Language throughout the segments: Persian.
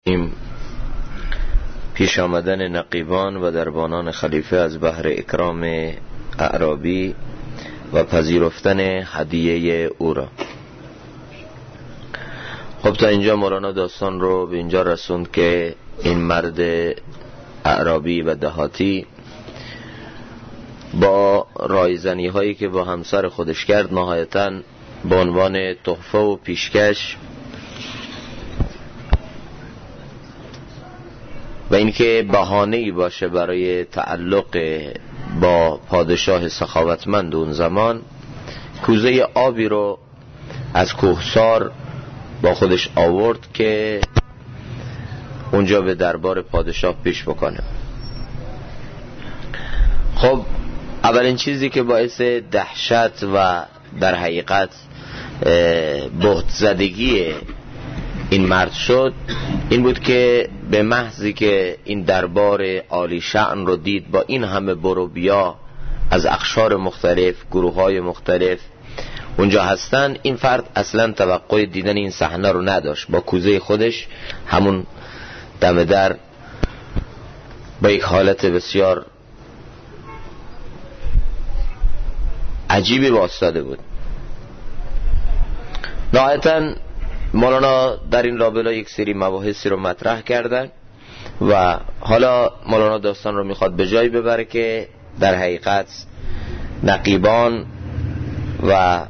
پیش آمدن نقیبان و دربانان خلیفه از بحر اکرام اعرابی و پذیرفتن هدیه او را. خب تا اینجا مولانا داستان رو به اینجا رسوند که این مرد اعرابی و دهاتی با رایزنی هایی که با همسر خودش کرد نهایتاً به عنوان تحفه و پیشکش و اینکه بهانه‌ای باشه برای تعلق با پادشاه سخاوتمند اون زمان، کوزه آبی رو از کوهسار با خودش آورد که اونجا به دربار پادشاه پیش بکنه. خب اولین چیزی که باعث دهشت و در حقیقت بهت زدگی این مرد شد این بود که به محضی که این دربار عالی شأن رو دید با این همه برو بیا از اقشار مختلف، گروه‌های مختلف اونجا هستن، این فرد اصلا توقع دیدن این صحنه رو نداشت. با کوزه خودش همون دم در با یک حالت بسیار عجیبی واسطاده بود. نهایتاً مولانا در این لابلا یک سری مباحثی رو مطرح کردن و حالا مولانا داستان رو میخواد به جایی ببره که در حقیقت نقیبان و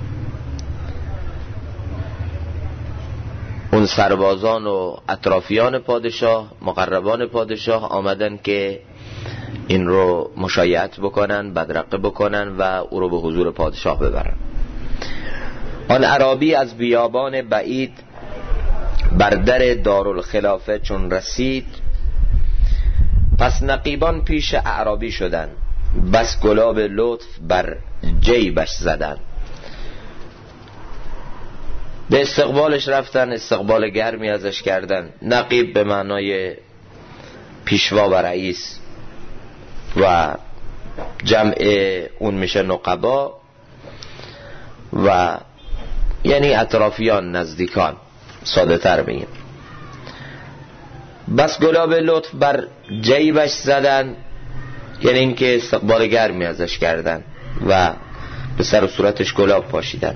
اون سربازان و اطرافیان پادشاه، مقربان پادشاه آمدن که این رو مشایعت بکنن، بدرقه بکنن و او رو به حضور پادشاه ببرن. آن اعرابی از بیابان بعید بر در دارالخلافه چون رسید، پس نقیبان پیش اعرابی شدن، بس گلاب لطف بر جیبش زدن. به استقبالش رفتن، استقبال گرمی ازش کردن. نقیب به معنای پیشوا و رئیس و جمع اون میشه نقبا و یعنی اطرافیان، نزدیکان، ساده تر بگیم. بس گلاب لطف بر جیبش زدن، یعنی اینکه استقبال گرمی ازش کردن و به سر و صورتش گلاب پاشیدن.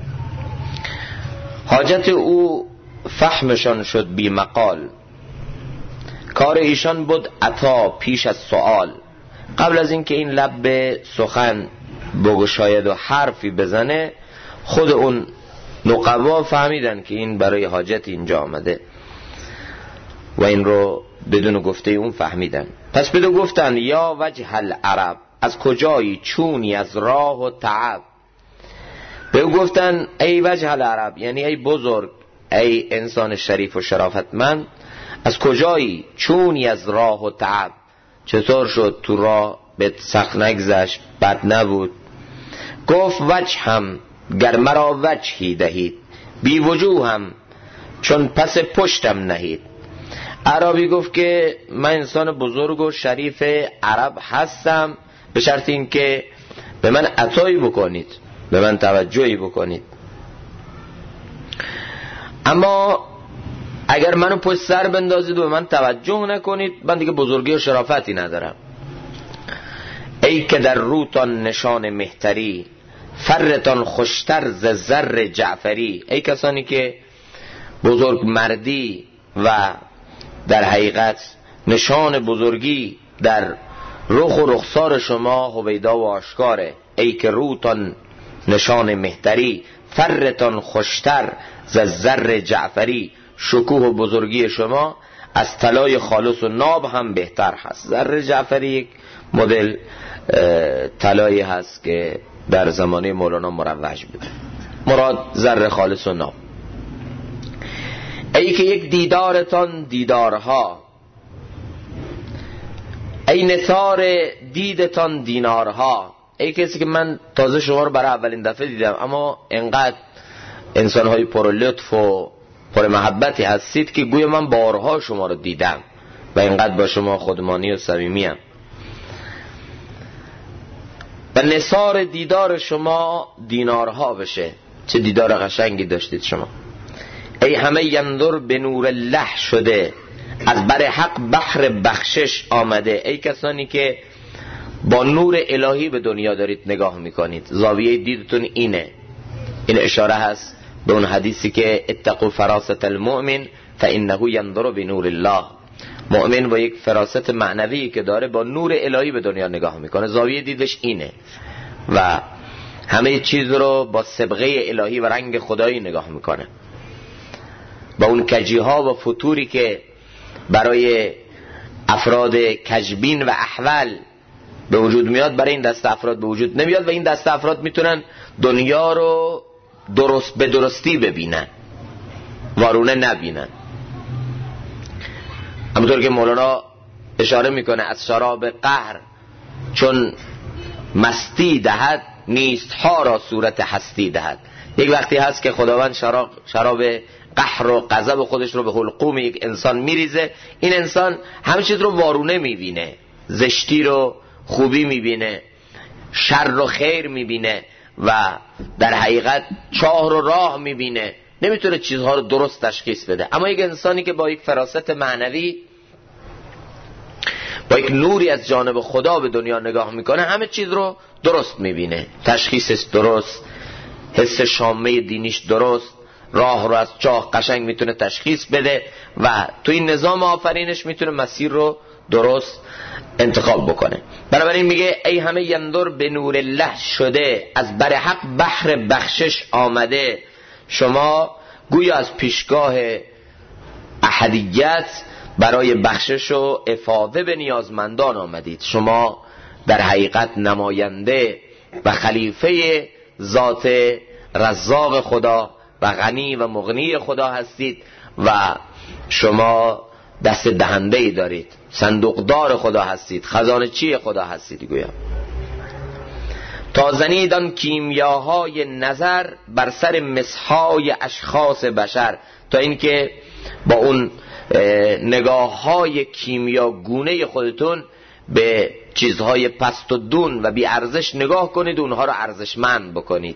حاجت او فهمشان شد بی مقال، کار ایشان بود عطا پیش از سؤال. قبل از اینکه این لب به سخن بگشاید و حرفی بزنه، خود اون نقبا فهمیدن که این برای حاجت اینجا آمده و این رو بدون گفته اون فهمیدن. پس بدون گفتن یا وجه العرب، از کجایی چونی از راه و تعب. به گفتن ای وجه العرب، یعنی ای بزرگ، ای انسان شریف و شرافتمند، از کجایی چونی از راه و تعب، چطور شد تو راه به سخت نگذشت، بد نبود. گفت وجه هم گر مرا وجهی دهید، بی وجوه هم چون پس پشتم نهید. عربی گفت که من انسان بزرگ و شریف عرب هستم، به شرط این که به من عطایی بکنید، به من توجهی بکنید. اما اگر منو پشت سر بندازید و به من توجه نکنید، من دیگه بزرگی و شرافتی ندارم. ای که در روتان نشان مهتری، فرتان خوشتر ز زر جعفری. ای کسانی که بزرگ مردی و در حقیقت نشان بزرگی در رخ و رخسار شما هویدا و آشکاره. ای که روتان نشان مهتری، فرتان خوشتر ز زر جعفری. شکوه و بزرگی شما از طلای خالص و ناب هم بهتر هست. زر جعفری یک مدل طلایی هست که در زمانه مولانا مروج بود، مراد زر خالص و ناب. ای که یک دیدارتان دیدارها، ای نثار دیدتان دینارها. ای کسی که من تازه شما رو برای اولین دفعه دیدم، اما انقدر انسان‌های پر لطف و پر محبتی هستید که گویا من بارها شما رو دیدم و اینقدر با شما خودمانی و صمیمیم. و نثار دیدار شما دینارها بشه. چه دیدار قشنگی داشتید شما. ای همه یندر به نور الله شده، از بر حق بحر بخشش آمده. ای کسانی که با نور الهی به دنیا دارید نگاه میکنید، زاویه دیدتون اینه. این اشاره هست به اون حدیثی که اتقوا فراست المؤمن فانه ينظر بنور الله. مؤمن با یک فراست معنوی که داره با نور الهی به دنیا نگاه میکنه، زاویه دیدش اینه و همه چیز رو با صبغه الهی و رنگ خدایی نگاه میکنه. با اون کجیها و فتوری که برای افراد کجبین و احول به وجود میاد، برای این دسته افراد به وجود نمیاد و این دسته افراد میتونن دنیا رو درست به درستی ببینن، وارونه نبینن. همونطور که مولانا اشاره میکنه از شراب قهر چون مستی دهد، نیست ها را صورت هستی دهد. یک وقتی هست که خداوند شراب قهر و غضب خودش رو به حلقوم یک انسان میریزه. این انسان همه چیز رو وارونه میبینه، زشتی رو خوبی میبینه، شر رو خیر میبینه و در حقیقت چاه رو راه میبینه، نمیتونه چیزها رو درست تشخیص بده. اما یک انسانی که با یک فراست معنوی، با یک نوری از جانب خدا به دنیا نگاه میکنه، همه چیز رو درست میبینه، تشخیصش درست، حس شامه دینیش درست، راه رو از چاه قشنگ میتونه تشخیص بده و تو این نظام آفرینش میتونه مسیر رو درست انتخاب بکنه. بنابراین میگه ای همه ینظر به نور الله شده، از بر حق بحر بخشش آمده. شما گویا از پیشگاه احدیت برای بخشش و افاضه به نیازمندان آمدید. شما در حقیقت نماینده و خلیفه ذات رزاق خدا و غنی و مغنی خدا هستید و شما دست دهنده ای دارید، صندوقدار خدا هستید، خزانه چی خدا هستید. گویا تا زنید آن کیمیاهای نظر بر سر مسحای اشخاص بشر، تا اینکه با اون نگاه های کیمیاگونه خودتون به چیزهای پست و دون و بی ارزش نگاه کنید، اونها رو ارزشمند بکنید.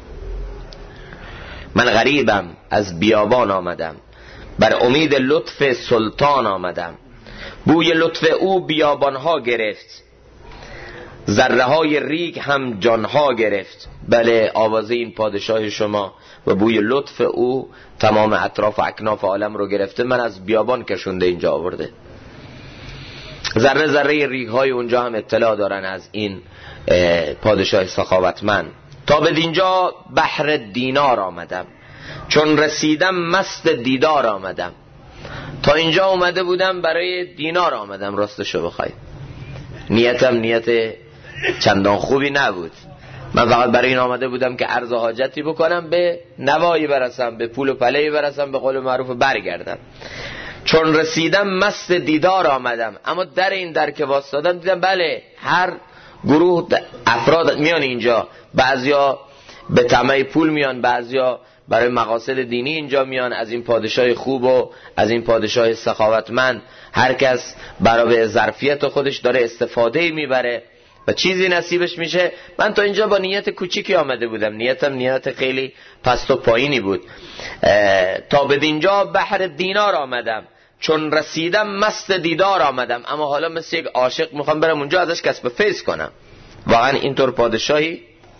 من غریبم از بیابان آمدم، بر امید لطف سلطان آمدم. بوی لطف او بیابانها گرفت، ذره های ریگ هم جانها گرفت. بله، آوازه این پادشاه شما و بوی لطف او تمام اطراف و اکناف عالم رو گرفته، من از بیابان کشونده اینجا آورده. ذره ذره ریگ های اونجا هم اطلاع دارن از این پادشاه سخاوتمند. تا به دینجا بحر دینار آمدم، چون رسیدم مست دیدار آمدم. تا اینجا اومده بودم برای دینار آمدم. راستشو بخوای نیتم نیت چندان خوبی نبود. من فقط برای این آمده بودم که عرض حاجتی بکنم، به نوایی برسم، به پول و پلهی برسم، به قول معروف برگردم. چون رسیدم مست دیدار آمدم. اما در این در که واسطادم دیدم بله هر گروه افراد میان اینجا، بعضیا به طمع پول میان، بعضیا برای مقاصد دینی اینجا میان. از این پادشاه خوب و از این پادشاه سخاوتمند هر کس برای ظرفیت خودش داره استفاده میبره و چیزی نصیبش میشه. من تا اینجا با نیت کوچیکی آمده بودم، نیتم نیت خیلی پست و پایینی بود. تا به اینجا بحر دینار آمدم، چون رسیدم مست دیدار آمدم. اما حالا مثل یک عاشق میخوام برم اونجا ازش کسب فیض کنم. واقعا اینطور پادشاهی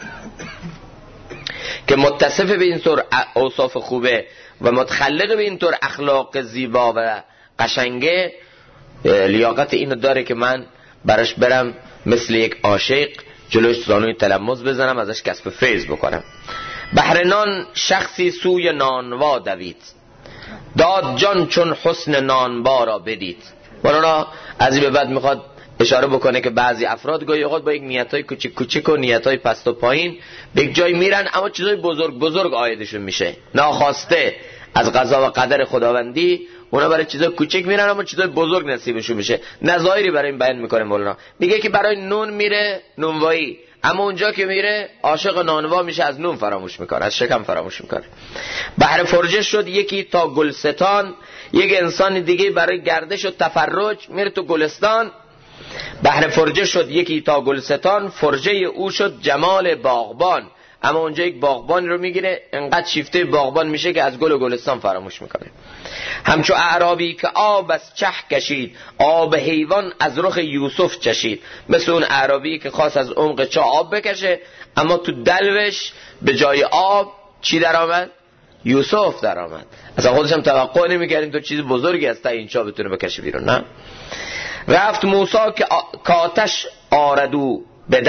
که متصف به اینطور اوصاف خوبه و متخلق به اینطور اخلاق زیبا و قشنگه، لیاقت اینو داره که من براش برم مثل یک عاشق جلوش زانوی تلمذ بزنم، ازش کسب فیض بکنم. بحر نان شخصی سوی نانوا دوید، داد جان چون حسن نانبا را بدید. مولانا از این به بعد میخواد اشاره بکنه که بعضی افراد گاهی اوقات با یک نیتای کوچیک کوچیک و نیتای پست و پایین به یک جای میرن، اما چیزای بزرگ بزرگ عایدشون میشه ناخواسته از قضا و قدر خداوندی. اونا برای چیزای کوچیک میرن اما چیزای بزرگ نصیبشون میشه. نظایری برای این بیان میکنه مولانا. میگه که برای نون میره نونوایی، اما اونجا که میره عاشق نانوا میشه، از نون فراموش میکنه، از شکم فراموش میکنه. بحر فرجه شد یکی تا گلستان، یک انسان دیگه برای گردش و تفرج میره تو گلستان. بحر فرجه شد یکی تا گلستان، فرجه او شد جمال باغبان. اما اونجا یک باغبان رو میگیره، انقدر شیفته باغبان میشه که از گل و گلستان فراموش میکنه. همچو اعرابی که آب از چه کشید، آب حیوان از رخ یوسف چشید. مثل اون اعرابی که خواست از عمق چاه آب بکشه، اما تو دلوش به جای آب چی در آمد؟ یوسف در آمد. اصلا خودش هم توقع نمی‌کردیم تو چیز بزرگی از تا این چاه بتونه بکشه بیرون. نه، رفت موسی که آتش آرد او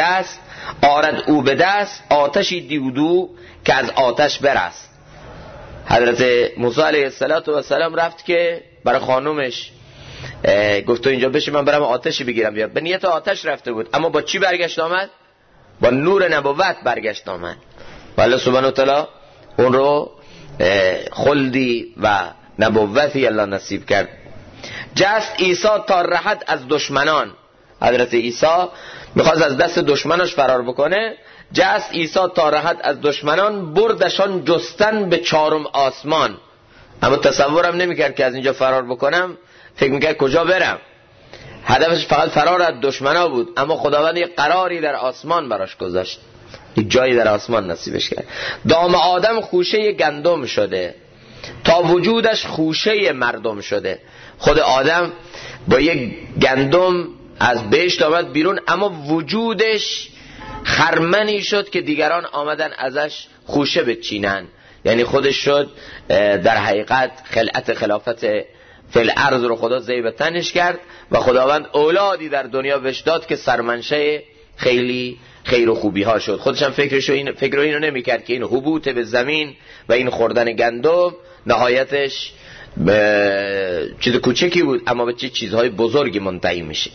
به دست، آتشی دیودو که از آتش برست. حضرت موسی علیه السلام رفت که برای خانومش گفت تو اینجا بشی من برم آتشی بگیرم بیار. به نیت آتش رفته بود، اما با چی برگشت آمد؟ با نور نبوت برگشت آمد. و الله سبحانه و تعالی اون رو خلدی و نبوتی الله نصیب کرد. جست عیسی تا رهد از دشمنان. حضرت عیسی میخواست از دست دشمناش فرار بکنه. جست عیسی تا رهد از دشمنان، بردشان جستن به چارم آسمان. اما تصورم نمیکرد که از اینجا فرار بکنم، فکر میکرد کجا برم. هدفش فقط فرار از دشمنا بود، اما خداوند یک قراری در آسمان براش گذاشت، یک جایی در آسمان نصیبش کرد. دام آدم خوشه گندم شده، تا وجودش خوشه مردم شده. خود آدم با یک گندم از بهشت آمد بیرون، اما وجودش خرمنی شد که دیگران آمدن ازش خوشه بچینن. یعنی خودش شد در حقیقت خلعت خلافت فی الارض رو خدا زیب تنش کرد و خداوند اولادی در دنیا بهش داد که سرمنشه خیلی خیر و خوبی ها شد. خودش هم فکر اینو نمی کرد که این حبوط به زمین و این خوردن گندم نهایتش چیز کوچکی بود، اما به چیزهای بزرگی منتهی میشه.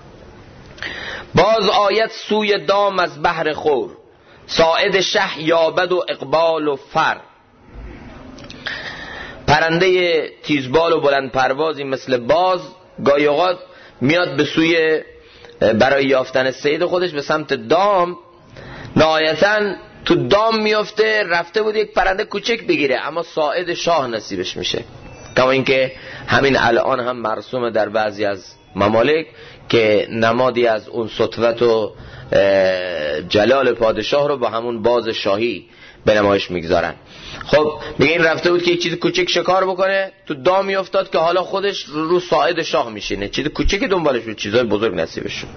باز آیت سوی دام از بحر خور، ساعد شه یابد و اقبال و فر. پرنده تیزبال و بلند پروازی مثل باز گاهی اوقات میاد به سوی برای یافتن صید خودش به سمت دام. نهایتاً تو دام میفته، رفته بود یک پرنده کوچک بگیره، اما ساعد شاه نصیبش میشه. کما اینکه همین الان هم مرسوم در بعضی از ممالک که نمادی از اون سطوت و جلال پادشاه رو با همون باز شاهی به نمایش میگذارن. خب میگه این رفته بود که یک چیز کوچک شکار بکنه، تو دامی افتاد که حالا خودش رو ساعد شاه میشینه، چیز کوچکی دنبالش بود، چیزای بزرگ نصیبش شد.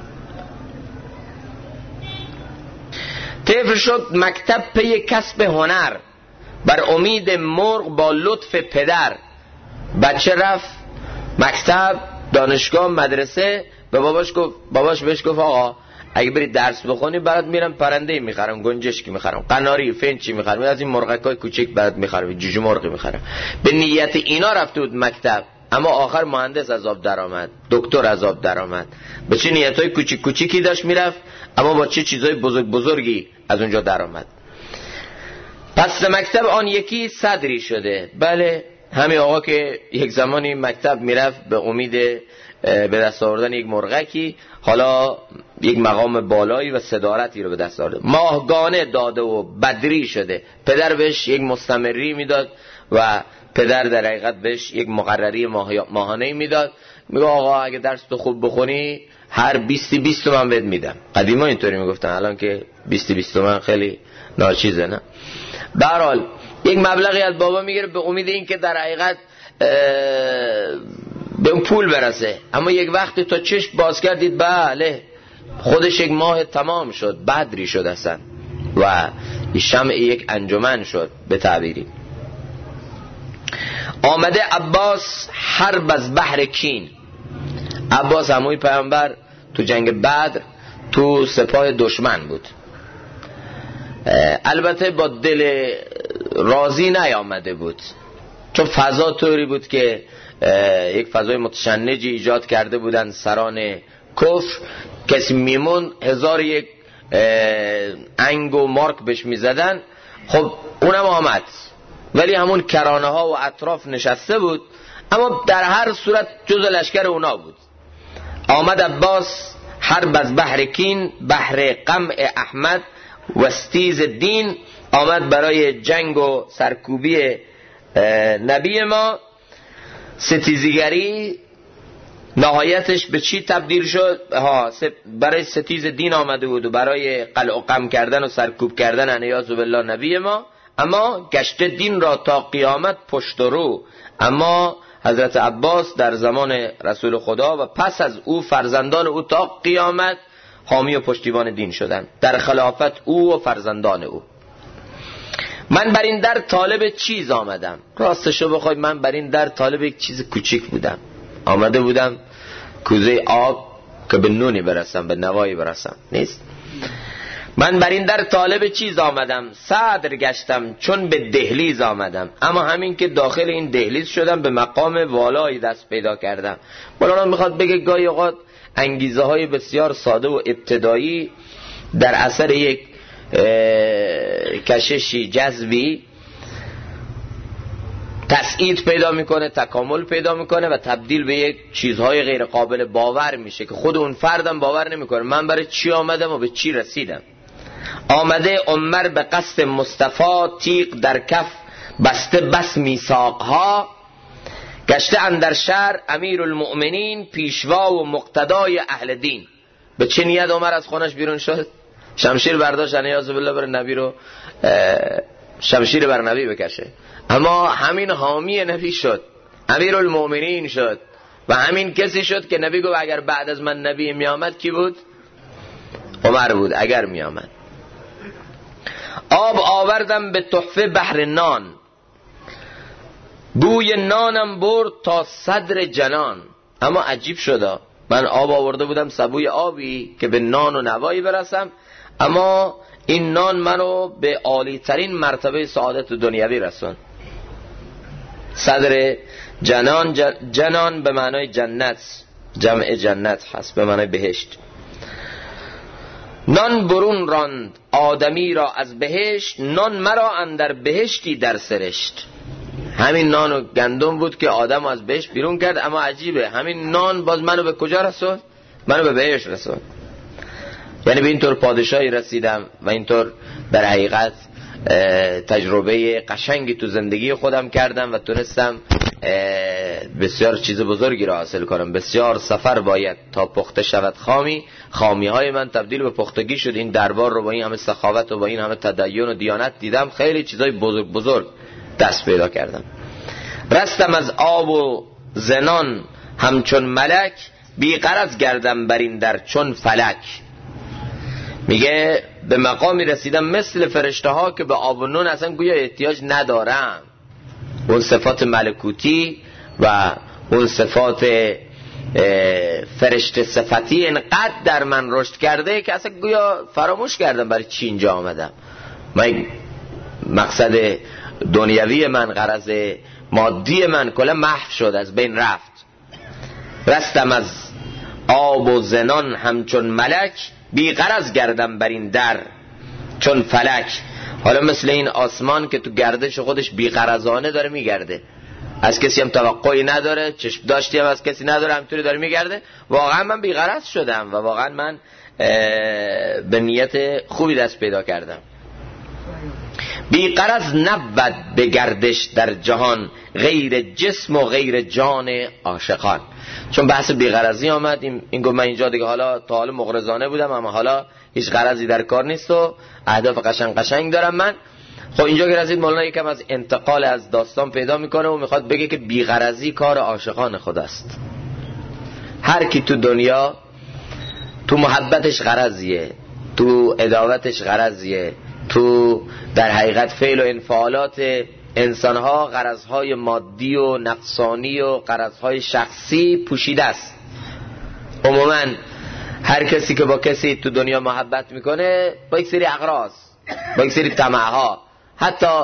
طفل شد مکتب پی کسب هنر، بر امید مرغ با لطف پدر. بچه رفت مکتب، دانشگاه، مدرسه، به باباش بهش گفت آقا اگه بری درس بخونی برات میرم پرنده میخرم، گنجشکی میخرم، قناری، فنچی میخرم، از این مرغکای کوچیک برات میخرم، جوجه مرغی میخرم. به نیت اینا رفته بود مکتب، اما آخر مهندس از آب در آمد، دکتر از آب در آمد. به چه نیتای کوچیک کوچیکی داشت میرفت، اما با چه چیزای بزرگ بزرگی از اونجا در آمد. پس مکتب آن یکی صدری شده. بله، همین آقا که یک زمانی مکتب میرفت به امید به دست آوردن یک مرغکی، حالا یک مقام بالایی و صدارتی رو به دست آورده. ماهگانه داده و بدری شده. پدر بهش یک مستمری میداد و پدر در حقیقت بهش یک مقرری ماهانه میداد. میگه آقا اگه درس تو خوب بخونی هر 20 تومن بهت میدم. قدیما اینطوری میگفتن، الان که 20 تومن خیلی ناچیزه، نه؟ به هر حال یک مبلغی از بابا میگیره به امید این که در حقیقت به اون پول برسه. اما یک وقتی تا چشم باز کردید بله خودش یک ماه تمام شد، بدری شد اصلا و شمع یک انجمن شد به تعبیری. آمده عباس حرب از بحر کین. عباس عموی پیامبر تو جنگ بدر تو سپاه دشمن بود. البته با دل راضی نیامده بود، چون فضا طوری بود که یک فضای متشنجی ایجاد کرده بودن سران کفر. کسی میمون 1001 انگ و مارک بهش میزدن. خب اونم آمد، ولی همون کرانه ها و اطراف نشسته بود، اما در هر صورت جز لشکر اونا بود. آمد عباس حرب از بحر کین، بحر قمع احمد و استیز دین. آمد برای جنگ و سرکوبی نبی ما. ستیزگری نهایتش به چی تبدیل شد؟ برای ستیز دین آمده بود و برای قلع و قم کردن و سرکوب کردن انیاذ بالله نبی ما. اما گشت دین را تا قیامت پشت و رو. اما حضرت عباس در زمان رسول خدا و پس از او فرزندان او تا قیامت حامی و پشتیبان دین شدند، در خلافت او و فرزندان او. من بر این در طالب چیز آمدم. راستشو بخوای من بر این در طالب یک چیز کوچیک بودم. آمده بودم کوزه آب که به نونی برسم، به نوایی برسم. نیست. من بر این در طالب چیز آمدم، صدر گشتم چون به دهلیز آمدم. اما همین که داخل این دهلیز شدم به مقام والایی دست پیدا کردم. مولانا میخواد بگه گاهی اوقات انگیزه های بسیار ساده و ابتدایی در اثر یک کششی جذبی تسعید پیدا میکنه، تکامل پیدا میکنه و تبدیل به یک چیزهای غیر قابل باور میشه که خود اون فردم باور نمیکنه من برای چی آمدم و به چی رسیدم. آمده عمر به قصد مصطفی، تیغ در کف بسته بس میثاقها. گشته اندر شهر امیر المؤمنین، پیشوا و مقتدای اهل دین. به چه نیت عمر از خونش بیرون شد؟ شمشیر برداشت انیاز بالله بر نبی رو شمشیر بر نبی بکشه، اما همین حامی نبی شد، امیر المؤمنین شد و همین کسی شد که نبی گفت اگر بعد از من نبی می آمد کی بود؟ عمر بود اگر می آمد. آب آوردم به تحفه بحر نان، بوی نانم برد تا صدر جنان. اما عجیب شد، من آب آورده بودم سبوی آبی که به نان و نوایی برسم، اما این نان منو به عالی ترین مرتبه سعادت دنیوی رسون. صدر جنان، جنان به معنای جنت، جمع جنت هست به معنای بهشت. نان برون راند آدمی را از بهشت، نان مرا اندر بهشتی در سرشت. همین نان و گندم بود که آدم از بهشت بیرون کرد، اما عجیبه همین نان باز منو به کجا رسوند؟ منو به بهشت رسوند. یعنی به اینطور پادشاهی رسیدم و اینطور در حقیقت تجربه قشنگی تو زندگی خودم کردم و تونستم بسیار چیز بزرگی را حاصل کنم. بسیار سفر باید تا پخته شود خامی های من تبدیل به پختگی شد. این دربار رو با این همه سخاوت و با این همه تدین و دیانت دیدم، خیلی چیزای بزرگ بزرگ دست پیدا کردم. رستم از آب و زنان همچون ملک، بی غرض گردم بر این در چون فلک. میگه به مقامی رسیدم مثل فرشته ها که به آب و نون اصلا گویا احتیاج ندارم. اون صفات ملکوتی و اون صفات فرشته صفتی اینقدر در من رشد کرده که اصلا گویا فراموش کردم برای چی اینجا آمدم. من مقصد دنیوی من، غرض مادی من کلا محو شد، از بین رفت. رستم از آب و زنان همچون ملک، بی غرض گردم بر این در چون فلک. حالا مثل این آسمان که تو گردش خودش بی غرضانه داره میگرده، از کسی هم توقعی نداره، چشم داشتی هم از کسی نداره، همینطوری داره میگرده. واقعا من بی غرض شدم و واقعا من به نیت خوبی دست پیدا کردم. بی غرض نبود به گردش در جهان، غیر جسم و غیر جان عاشقان. چون بحث بی غرضی آمد، این گفت من اینجا دیگه حالا تا حالا مغرضانه بودم، اما حالا هیچ غرضی در کار نیست و اهداف قشنگ دارم من. خب اینجا که رسید مولانا یکم از انتقال از داستان پیدا میکنه و میخواد بگه که بی غرضی کار عاشقان خداست. هر کی تو دنیا تو محبتش غرضیه، تو عداوتش غرضیه، تو در حقیقت فعل و انفعالات انسانها غرضهای مادی و نفسانی و غرضهای شخصی پوشیده است. عموما هر کسی که با کسی تو دنیا محبت میکنه با یک سری اغراض، با یک سری طمعها، حتی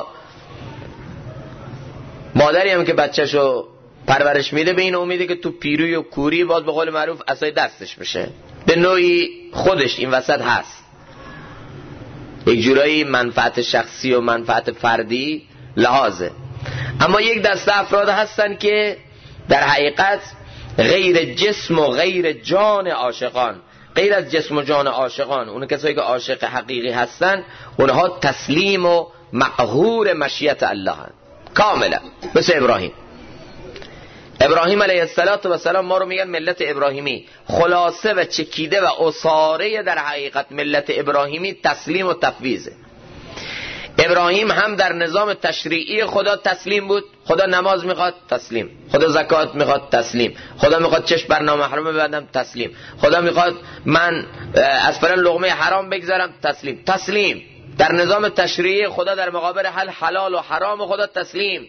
مادری هم که بچه‌شو پرورش میده به این امیده که تو پیروی و کوری باز به قول معروف عصای دستش بشه. به نوعی خودش این وسط هست، یک جورایی منفعت شخصی و منفعت فردی لحاظه. اما یک دسته افراد هستن که در حقیقت غیر جسم و غیر جان عاشقان، غیر از جسم و جان عاشقان، اون کسایی که عاشق حقیقی هستن، اونها تسلیم و مقهور مشیت الله هستند کاملا. مثل ابراهیم علیه السلام ما رو میگن ملت ابراهیمی. خلاصه و چکیده و اصاره در حقیقت ملت ابراهیمی تسلیم و تفویضه. ابراهیم هم در نظام تشریعی خدا تسلیم بود. خدا نماز میخواد تسلیم، خدا زکات میخواد تسلیم، خدا میخواد چشم بر نامحرم ببندم تسلیم، خدا میخواد من از فلان لقمه حرام بگذارم تسلیم. در نظام تشریعی خدا در مقابل حلال و حرام خدا تسلیم.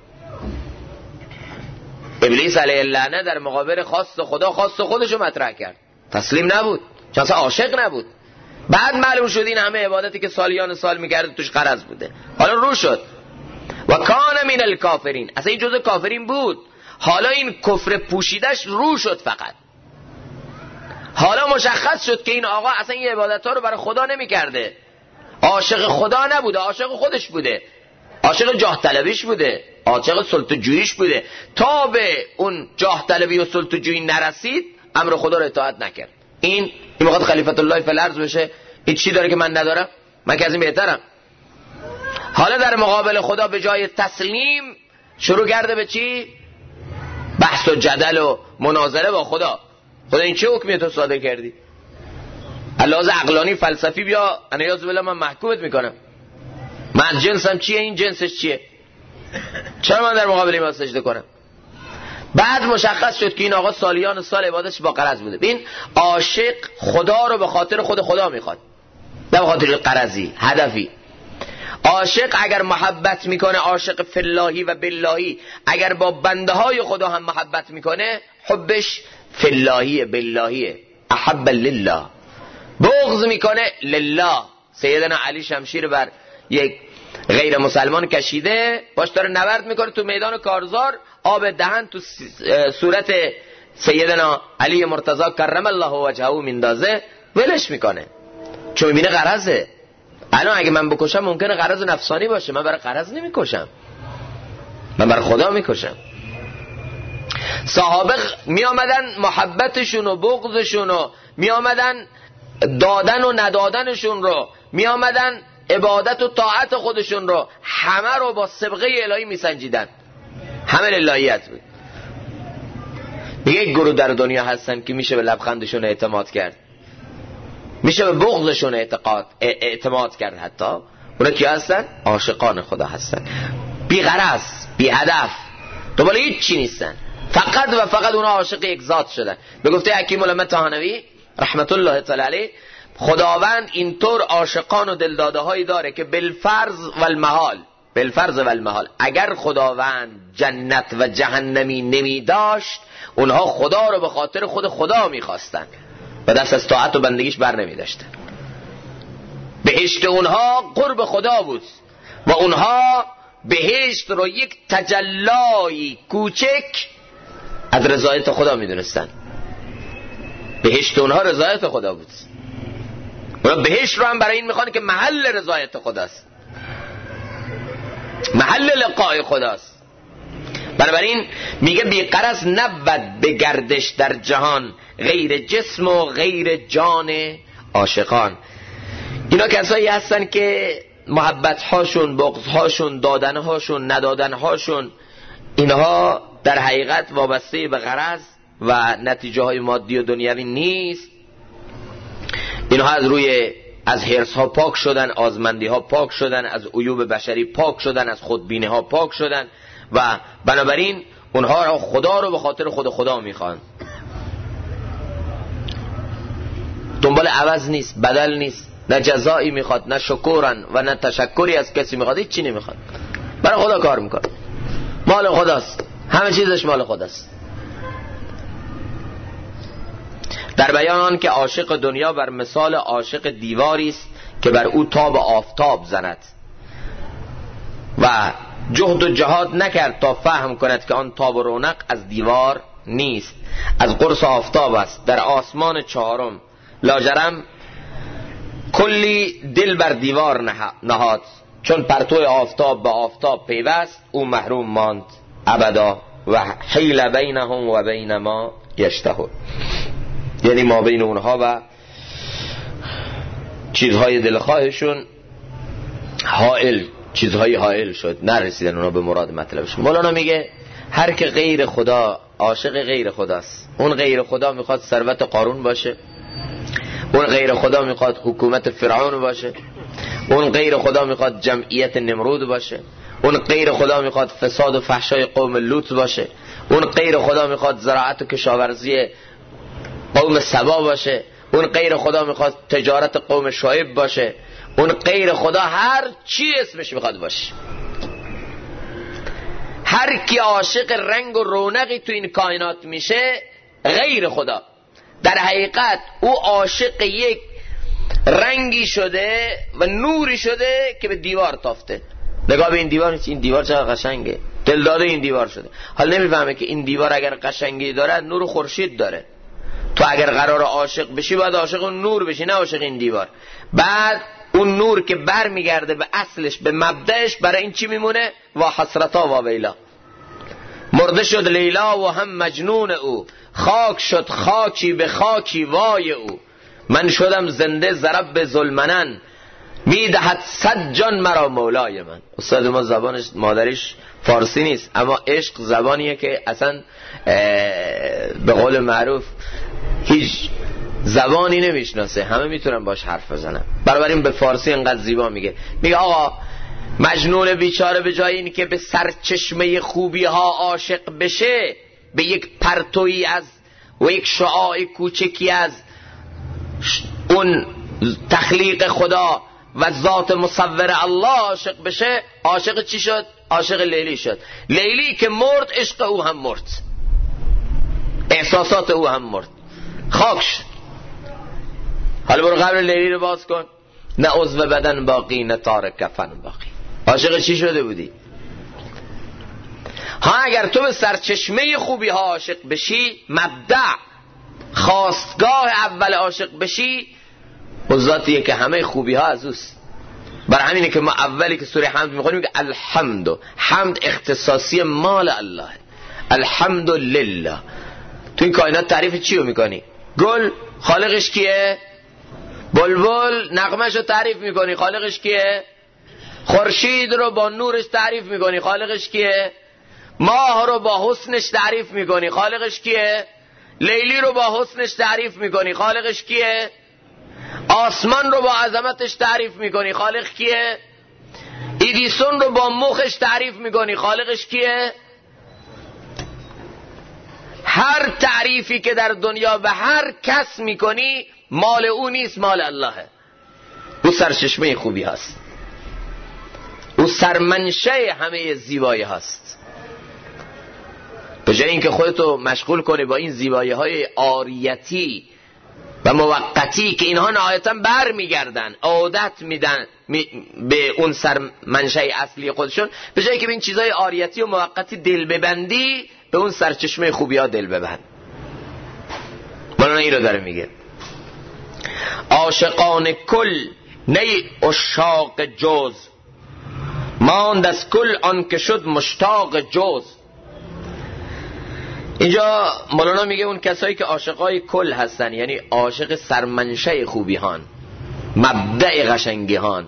ابلیس علیه اللعنه در مقابل خواست خدا خواست خودشو مطرح کرد، تسلیم نبود، چون اصلا عاشق نبود. بعد معلوم شد این همه عبادتی که سالیان سال میکرد توش غرض بوده، حالا رو شد. و کان من الکافرین، اصلا این جزء کافرین بود، حالا این کفر پوشیدش رو شد. فقط حالا مشخص شد که این آقا اصلا این عبادت ها رو برای خدا نمیکرده، عاشق خدا نبوده، عاشق خودش بوده، عاشق جاه طلبیش بوده، عاشق سلطه جوییش بوده. تا به اون جاه طلبی و سلطه جویی نرسید امر خدا رو اطاعت نکرد. این میخواد خلیفت الله فی الارض بشه، این چی داره که من ندارم؟ من که از این بهترم. حالا در مقابل خدا به جای تسلیم شروع کرده به چی؟ بحث و جدل و مناظره با خدا. خدا این چه حکمی تو صادر کردی؟ لحاظ عقلانی فلسفی بیا انیاز بالله من محکومت میکنم، من جنسم چیه، این جنسش چیه، چرا من در مقابل این سجده کنم؟ بعد مشخص شد که این آقا سالیان سال عبادتش با غرض بوده. ببین عاشق خدا رو به خاطر خود خدا میخواد، نه به خاطر غرضی هدفی. عاشق اگر محبت میکنه، عاشق فلاهی و باللهی، اگر با بنده های خدا هم محبت میکنه، حبش فلاهی باللهیه، احب لله. بغض میکنه لله. سیدنا علی شمشیر بر یک غیر مسلمان کشیده، باش داره نبرد میکنه تو میدان کارزار، آب دهن تو صورت سیدنا علی مرتضی کرم الله وجهه میندازه، ولش میکنه چون میبینه غرضه. الان اگه من بکشم ممکنه غرض نفسانی باشه، من برای غرض نمیکشم، من برای خدا میکشم. صحابه می آمدن محبتشون و بغضشون و می آمدن دادن و ندادنشون رو، می آمدن عبادت و طاعت خودشون رو، همه رو با سبقه الهی می سنجیدن، همه للهیت بود. یک گروه در دنیا هستن که میشه به لبخندشون اعتماد کرد، میشه به بغضشون اعتماد کرد. حتی اونا کی هستن؟ عاشقان خدا هستن، بی غرض بی هدف، دنبال هیچ چی نیستن، فقط و فقط اونا عاشق یک ذات شدن. به گفته حکیم الامه طحاوی رحمت الله تعالی علیه، خداوند اینطور عاشقان و دلداده هایی داره که بالفرض و المحال اگر خداوند جنت و جهنمی نمی داشت، اونها خدا رو به خاطر خود خدا میخواستن و دست از طاعت و بندگیش بر نمی داشتن. بهشت اونها قرب خدا بود و اونها بهشت رو یک تجلای کوچک از رضایت خدا می دونستن. بهشت اونها رضایت خدا بود. اونا بهشت رو هم برای این میخوان که محل رضایت خداست، محل لقاء خداست. بنابراین میگه بی‌غرض نبود به گردش در جهان، غیر جسم و غیر جان عاشقان. اینا کسایی هستن که محبت هاشون، بغض هاشون، دادن هاشون، ندادن هاشون، اینها در حقیقت وابسته به غرض و نتیجه های مادی و دنیوی نیست. اینها از حرص ها پاک شدن، آزمندی ها پاک شدن، از عیوب بشری پاک شدن، از خودبینی ها پاک شدن و بنابراین اونها را خدا رو به خاطر خود خدا میخوان. دنبال عوض نیست، بدل نیست، نه جزایی میخواد، نه شکرن و نه تشکری از کسی میخواد، هیچ چی نمیخواد، برای خدا کار میکنه، مال خداست، همه چیزش مال خداست. در بیان آن که عاشق دنیا بر مثال عاشق دیواری است که بر او تاب آفتاب زند و جهد و جهاد نکرد تا فهم کند که آن تاب و رونق از دیوار نیست، از قرص آفتاب است در آسمان چهارم. لاجرم کلی دل بر دیوار نهاد، چون پرتو آفتاب به آفتاب پیوست، او محروم ماند ابدا و حیل بینهم و بین ما یشتهون. یعنی ما بین اونها و چیزهای دلخواهشون حائل، چیزهای حائل شد، نرسیدن اونا به مراد مطلبشون. مولانا میگه هر که غیر خدا عاشق غیر خداست. اون غیر خدا میخواد ثروت قارون باشه، اون غیر خدا میخواد حکومت فرعون باشه، اون غیر خدا میخواد جمعیت نمرود باشه، اون غیر خدا میخواد فساد و فحشای قوم لوط باشه، اون غیر خدا میخواد زراعت و کشاورزی قوم سبا باشه، اون غیر خدا میخواد تجارت قوم شعیب باشه، اون غیر خدا هر چی اسمش میخواد باشه. هر کی عاشق رنگ و رونقی تو این کائنات میشه غیر خدا، در حقیقت او عاشق یک رنگی شده و نوری شده که به دیوار تافته. نگاه به این دیوار، این دیوار چقدر قشنگه، دل داده این دیوار شده. حالا نمیفهمه که این دیوار اگر قشنگی داره نور خورشید داره. تو اگر قرار عاشق بشی باید عاشق اون نور بشی، نه عاشق این دیوار. بعد اون نور که بر میگرده به اصلش، به مبدأش، برای این چی میمونه؟ و حسرتا و ویلا. مرده شد لیلا و هم مجنون او، خاک شد خاکی به خاکی وای او. من شدم زنده ضرب به ظلمنن، میدهد 100 جان مرا مولای من. استاد ما زبانش مادریش فارسی نیست، اما عشق زبانیه که اصلا به قول معروف هیچ زبانی نمیشناسه، همه میتونن باش حرف بزنن. بنابراین به فارسی انقدر زیبا میگه آقا مجنون بیچاره به جای این که به سرچشمه خوبی ها عاشق بشه، به یک پرتویی از و یک شعاع کوچکی از اون تخلیق خدا و ذات مصور الله عاشق بشه، عاشق چی شد؟ عاشق لیلی شد. لیلی که مرد عشق او هم مرد، احساسات او هم مرد، خاک شد. حالا برو قبر لیلی رو باز کن، نه عضو بدن باقی نه تار کفن باقی. عاشق چی شده بودی؟ ها اگر تو به سرچشمه خوبی ها عاشق بشی، مبدأ خواستگاه اول عاشق بشی، و ذاتیه که همه خوبی ها از اوست. برای همینه که ما اولی که سوره حمد میخونیم میگه الحمد، حمد اختصاصی مال الله، الحمد لله. تو این کائنات تعریف چی رو میکنی؟ گل خالقش کیه؟ بلبل نغمش رو تعریف میکنی، خالقش کیه؟ خورشید رو با نورش تعریف میکنی، خالقش کیه؟ ماه رو با حسنش تعریف میکنی، خالقش کیه؟ لیلی رو با حسنش تعریف میکنی، خالقش کیه؟ آسمان رو با عظمتش تعریف میکنی، خالق کیه؟ ایدیسون رو با مخش تعریف میکنی، خالقش کیه؟ هر تعریفی که در دنیا به هر کس میکنی مال او نیست، مال اللهه. او سرچشمه خوبی هست، او سرمنشه همه زیبایی هست. به جای اینکه خودتو مشغول کنی با این زیبایی های عاریتی و موقتی که اینها نهایتا بر میگردن، عادت میدن به اون سرمنشه اصلی خودشون، به جایی که به این چیزهای عاریتی و موقتی دل ببندی، به اون سرچشمه خوبی ها دل ببند. مولانا این رو داره میگه عاشقان کل نی عشاق جز، ماند از کل آن که شد مشتاق جز. اینجا مولانا میگه اون کسایی که عاشقای کل هستن، یعنی عاشق سرمنشه خوبی هان، مبدأ قشنگی هان،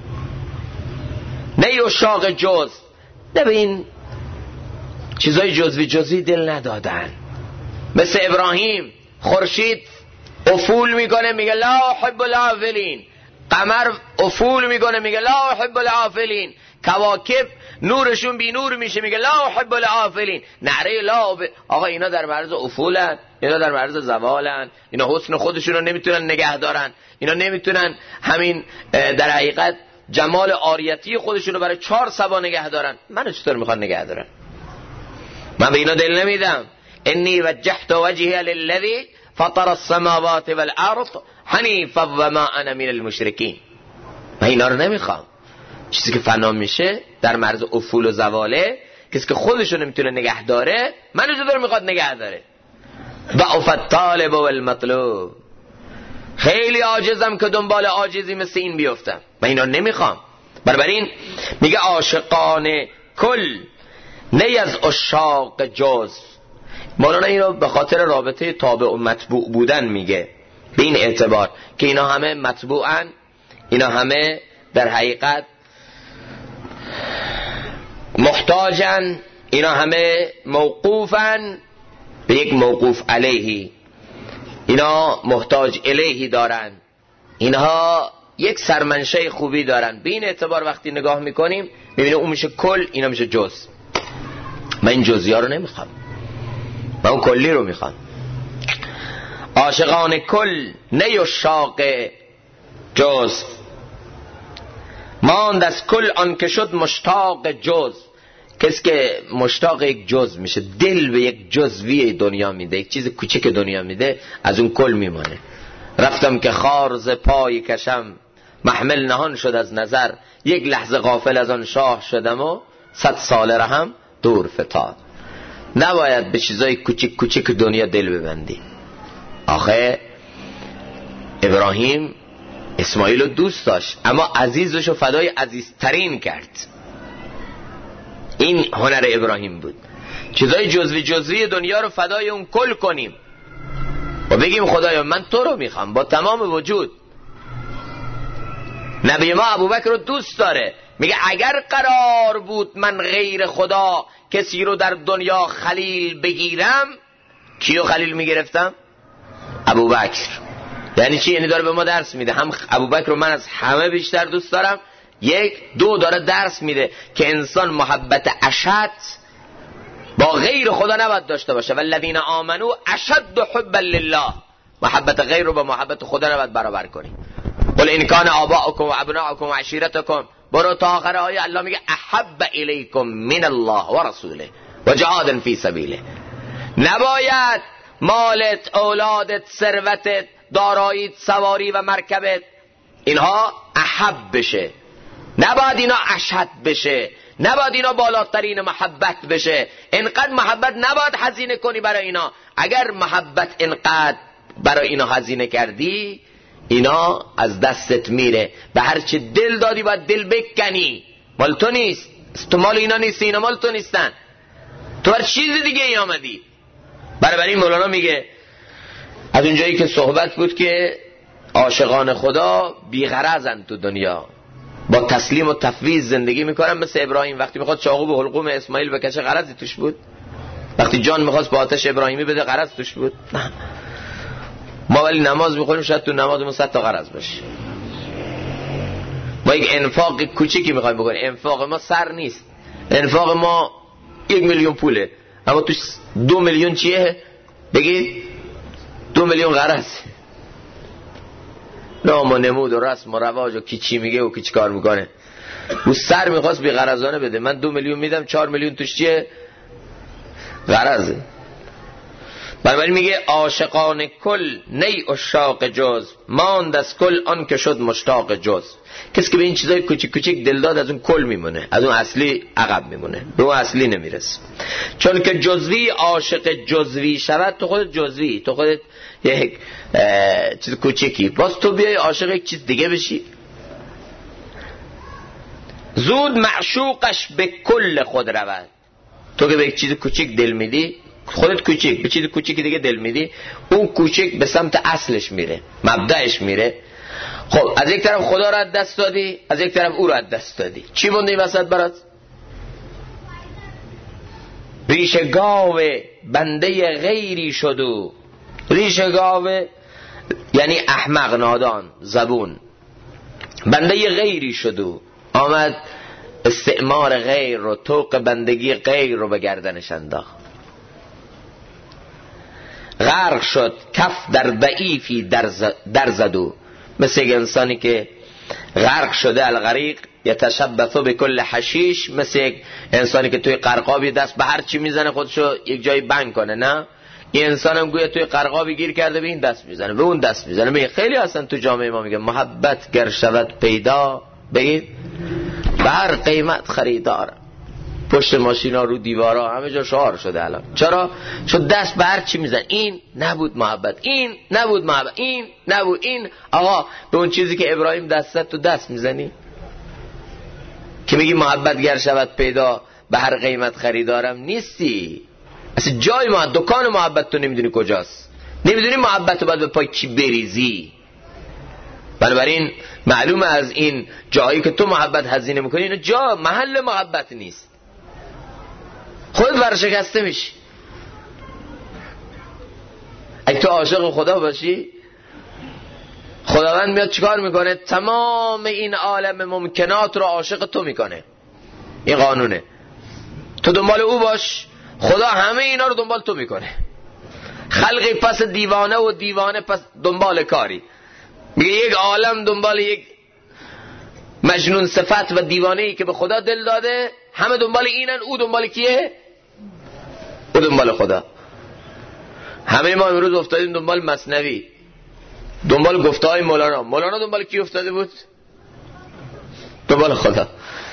نه عشاق جز، نه به این چیزای جزوی دل ندادن. مثل ابراهیم خورشید افول میکنه میگه لا احب العافلین، قمر افول میکنه میگه لا احب العافلین، کواکب نورشون بی نور میشه میگه لا احب العافلین. نعره لا آقا اینا در معرض افولن، اینا در معرض زوالن، اینا حسن خودشون رو نمیتونن نگه دارن، اینا نمیتونن همین در حقیقت جمال عاریتی خودشون رو برای 4 سبا نگه دارن. منو چطور میخوان نگه دارن؟ من به اینا دل نمیدم. انی وجهت وجهی للذی فطر السماوات والارض حنیفا و ما انا من المشرکین. من اینا رو نمیخوام. چیزی که فنا میشه در مرز افول و زواله، کسی که خودشو نمیتونه نگه داره، منو چطور میخواد نگه داره؟ ضعف الطالب والمطلوب، خیلی عاجزم که دنبال عاجزی مثل این بیفتم. من اینا نمیخوام. بنابراین میگه عاشقان کل نه از عشاق جز. مولانا این رو به خاطر رابطه تابع و متبوع بودن میگه، به این اعتبار که اینا همه متبوعن، اینا همه در حقیقت محتاجن، اینا همه موقوفن به یک موقوف علیهی، اینا محتاج الیهی دارن، اینها یک سرمنشه خوبی دارن. به این اعتبار وقتی نگاه میکنیم میبینیم اون میشه کل، اینا میشه جز. من این جزئی ها رو نمیخوام، من اون کلی رو میخوام. عاشقان کل نه عشاق جز، ماند از کل آن که شد مشتاق جز. کسی که مشتاق یک جز میشه، دل به یک جزوی دنیا میده، یک چیز کوچک دنیا میده، از اون کل میمانه. رفتم که خارز پای کشم، محمل نهان شد از نظر، یک لحظه غافل از آن شاه شدم و 100 ساله رهم دور فتاد. نباید به چیزای کوچک کوچک دنیا دل ببندی. آخه ابراهیم اسماعیل رو دوست داشت، اما عزیزشو فدای عزیزترین کرد. این هنر ابراهیم بود، چیزای جزوی دنیا رو فدای اون کل کنیم و بگیم خدایا من تو رو میخوام با تمام وجود. نبی ما ابوبکر رو دوست داره، میگه اگر قرار بود من غیر خدا کسی رو در دنیا خلیل بگیرم، کیو خلیل میگرفتم؟ ابوبکر. یعنی چی؟ یعنی داره به ما درس میده هم ابوبکر رو من از همه بیشتر دوست دارم، یک دو داره درس میده که انسان محبت اشد با غیر خدا نباید داشته باشه. والذین آمنو اشد حبا لله، محبت غیر رو با محبت خدا نباید برابر کنیم. قل ان کان آباؤکم و ابناؤکم و عشیرتکم، برو تا آخر آیه الله میگه احب الیکم من الله و رسوله و جهاد فی سبیله. نباید مالت، اولادت، ثروتت، داراییت، سواری و مرکبت اینها احب بشه، نباید اینا اشد بشه، نباید اینا بالاترین محبت بشه. انقدر محبت نباید هزینه کنی برای اینا. اگر محبت انقدر برای اینا هزینه کردی، اینا از دستت میره. به هر چه دل دادی باید دل بکنی، مال تو نیست، تو مال اینا نیست، اینا مال تو نیستن، تو هر چیز دیگه ای آمدی. برای این مولانا میگه از اونجایی که صحبت بود که عاشقان خدا بیغرضن تو دنیا، با تسلیم و تفویض زندگی میکنن، مثل ابراهیم وقتی میخواد چاقو به حلقوم اسماعیل بکشه غرضی توش بود؟ وقتی جان میخواست با آتش ابراهیمی بده غرض توش بود؟ نه. ما ولی نماز میخونیم، شاید تو نمازمون 100 تا غرض باشه. ما یک انفاق کوچیکی میخوایم بکنیم، انفاق ما سر نیست، انفاق ما 1 میلیون پوله، اما توش 2 میلیون چیه؟ بگید 2 میلیون غرض، نام و نمود و رسم و رواج و کی چی میگه و کی چی کار میکنه. او سر میخواست بی غرضانه بده، من 2 میلیون میدم، 4 میلیون توش چیه؟ غرضه. بنابراین میگه عاشقان کل نی عشاق جز، ماند از کل آن که شد مشتاق جز. کسی که به این چیزای کوچیک کوچیک دل داد از اون کل میمونه، از اون اصلی عقب میمونه، به اون اصلی نمیرسه. چون که جزوی عاشق جزوی شود، تو خودت جزوی، تو خودت یک چیز کوچیکی، باز تو بیای عاشق یک چیز دیگه بشی. زود معشوقش به کل خود رود. تو که به یک چیز کوچیک دل میدی، خودت کوچیک به چیز کوچیک دیگه دل میدی، اون کوچیک به سمت اصلش میره، مبدأش میره. خب از یک طرف خدا رو از دست دادی، از یک طرف او رو از دست دادی، چی مونده این وسط برات؟ ریش گاو بنده غیری شدو. ریش گاو یعنی احمق، نادان، زبون. بنده غیری شدو، آمد استعمار غیر رو، طوق بندگی غیر رو به گردنش انداخت. غرق شد کف در ضعیفی در زدو، مثل یک انسانی که غرق شده، الغریق یتشبث بكل حشیش، مثل یک انسانی که توی قرقابی دست به هر چی میزنه خودشو یک جایی بند کنه. نه، این انسان هم گویا توی قرقابی گیر کرده، به این دست میزنه، به اون دست میزنه. میگه خیلی هستن تو جامعه ما میگه محبت گر شود پیدا، بگید بر قیمت خریدار. پشت ماشینا، رو دیوارا، همه جا شعار شده الان. چرا؟ چون دست به هر چی میزن. این نبود محبت، این نبود محبت، این نبود این. آقا به اون چیزی که ابراهیم دست تو دست میزنی که میگی محبت گر شود پیدا، به هر قیمت خریدارم نیستی. اصلا جای ما، دکان محبت تو نمیدونی کجاست، نمیدونی محبت رو باید به پای کی بریزی. بنابراین معلومه از این جایی که تو محبت هزینه میکنی، اینو جا محل محبت نیست، خود ورشکسته میشی. اگه تو عاشق خدا باشی، خداوند میاد چیکار میکنه؟ تمام این عالم ممکنات رو عاشق تو میکنه. این قانونه، تو دنبال او باش، خدا همه اینا رو دنبال تو میکنه. خلقی پس دیوانه و دیوانه پس دنبال کاری. میگه یک عالم دنبال یک مجنون صفت و دیوانه‌ای که به خدا دل داده، همه دنبال اینن. او دنبال کیه؟ او دنبال خدا. همه ما امروز افتادیم دنبال مثنوی، دنبال گفته های مولانا دنبال کی افتاده بود؟ دنبال خدا.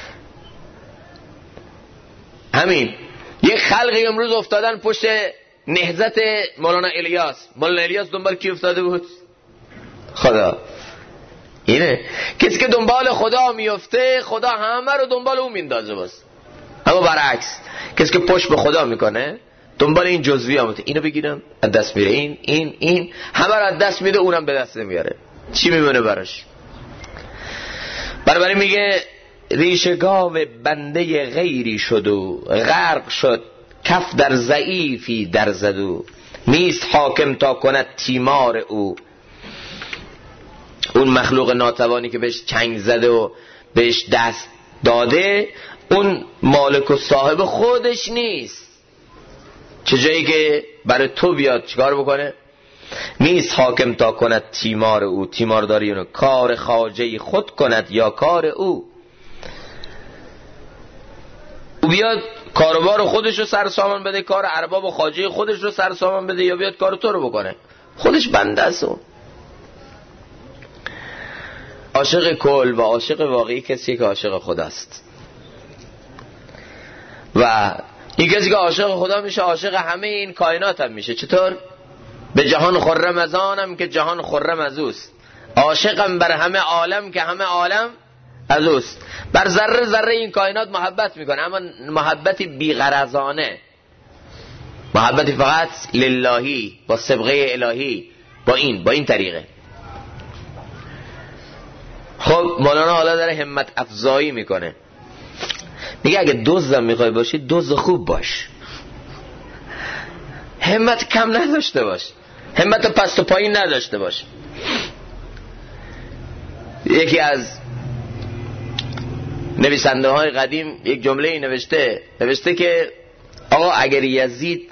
همین یک خلقی امروز افتادن پشت نهضت مولانا الیاس دنبال کی افتاده بود؟ خدا. اینه کسی که دنبال خدا میفته، خدا همه رو دنبال اون میندازه. باز اما برعکس کسی که پشت به خدا میکنه، دنبال این جزوی هم اینو بگیرم از دست میره، این همه رو از دست میده، اونم به دست نمیاره. چی میمونه براش؟ بنابراین میگه ریشه گاو بنده غیری شد و غرق شد، کف در ضعیفی در زدو، نیست حاکم تا کند تیمار او. اون مخلوق ناتوانی که بهش چنگ زده و بهش دست داده، اون مالک و صاحب خودش نیست. چه جایی که برای تو بیاد چیکار بکنه؟ نیست حاکم تا کند تیمار او. تیمار داری اونو کار خواجه خود کند یا کار او. او بیاد کاروبار خودش رو سر سامان بده، کار ارباب و خواجه خودش رو سر سامان بده، یا بیاد کار تو رو بکنه. خودش بنده است. عاشق کل و عاشق واقعی کسی که عاشق خداست. و این کسی که عاشق خدا میشه، عاشق همه این کائنات هم میشه. چطور؟ به جهان خرم از آنم که جهان خرم از اوست. عاشقم بر همه عالم که همه عالم از اوست. بر ذره ذره این کائنات محبت میکنه، اما محبتی بیغرضانه، محبتی فقط للهی، با صبغه الهی، با این طریقه. خب مولانا حالا داره همت افزایی میکنه. میگه اگه دزدم میخوای باشی، دزد خوب باش، همت کم نداشته باش، همت پست و پایین نداشته باش. یکی از نویسنده های قدیم یک جمله نوشته که آقا اگر یزید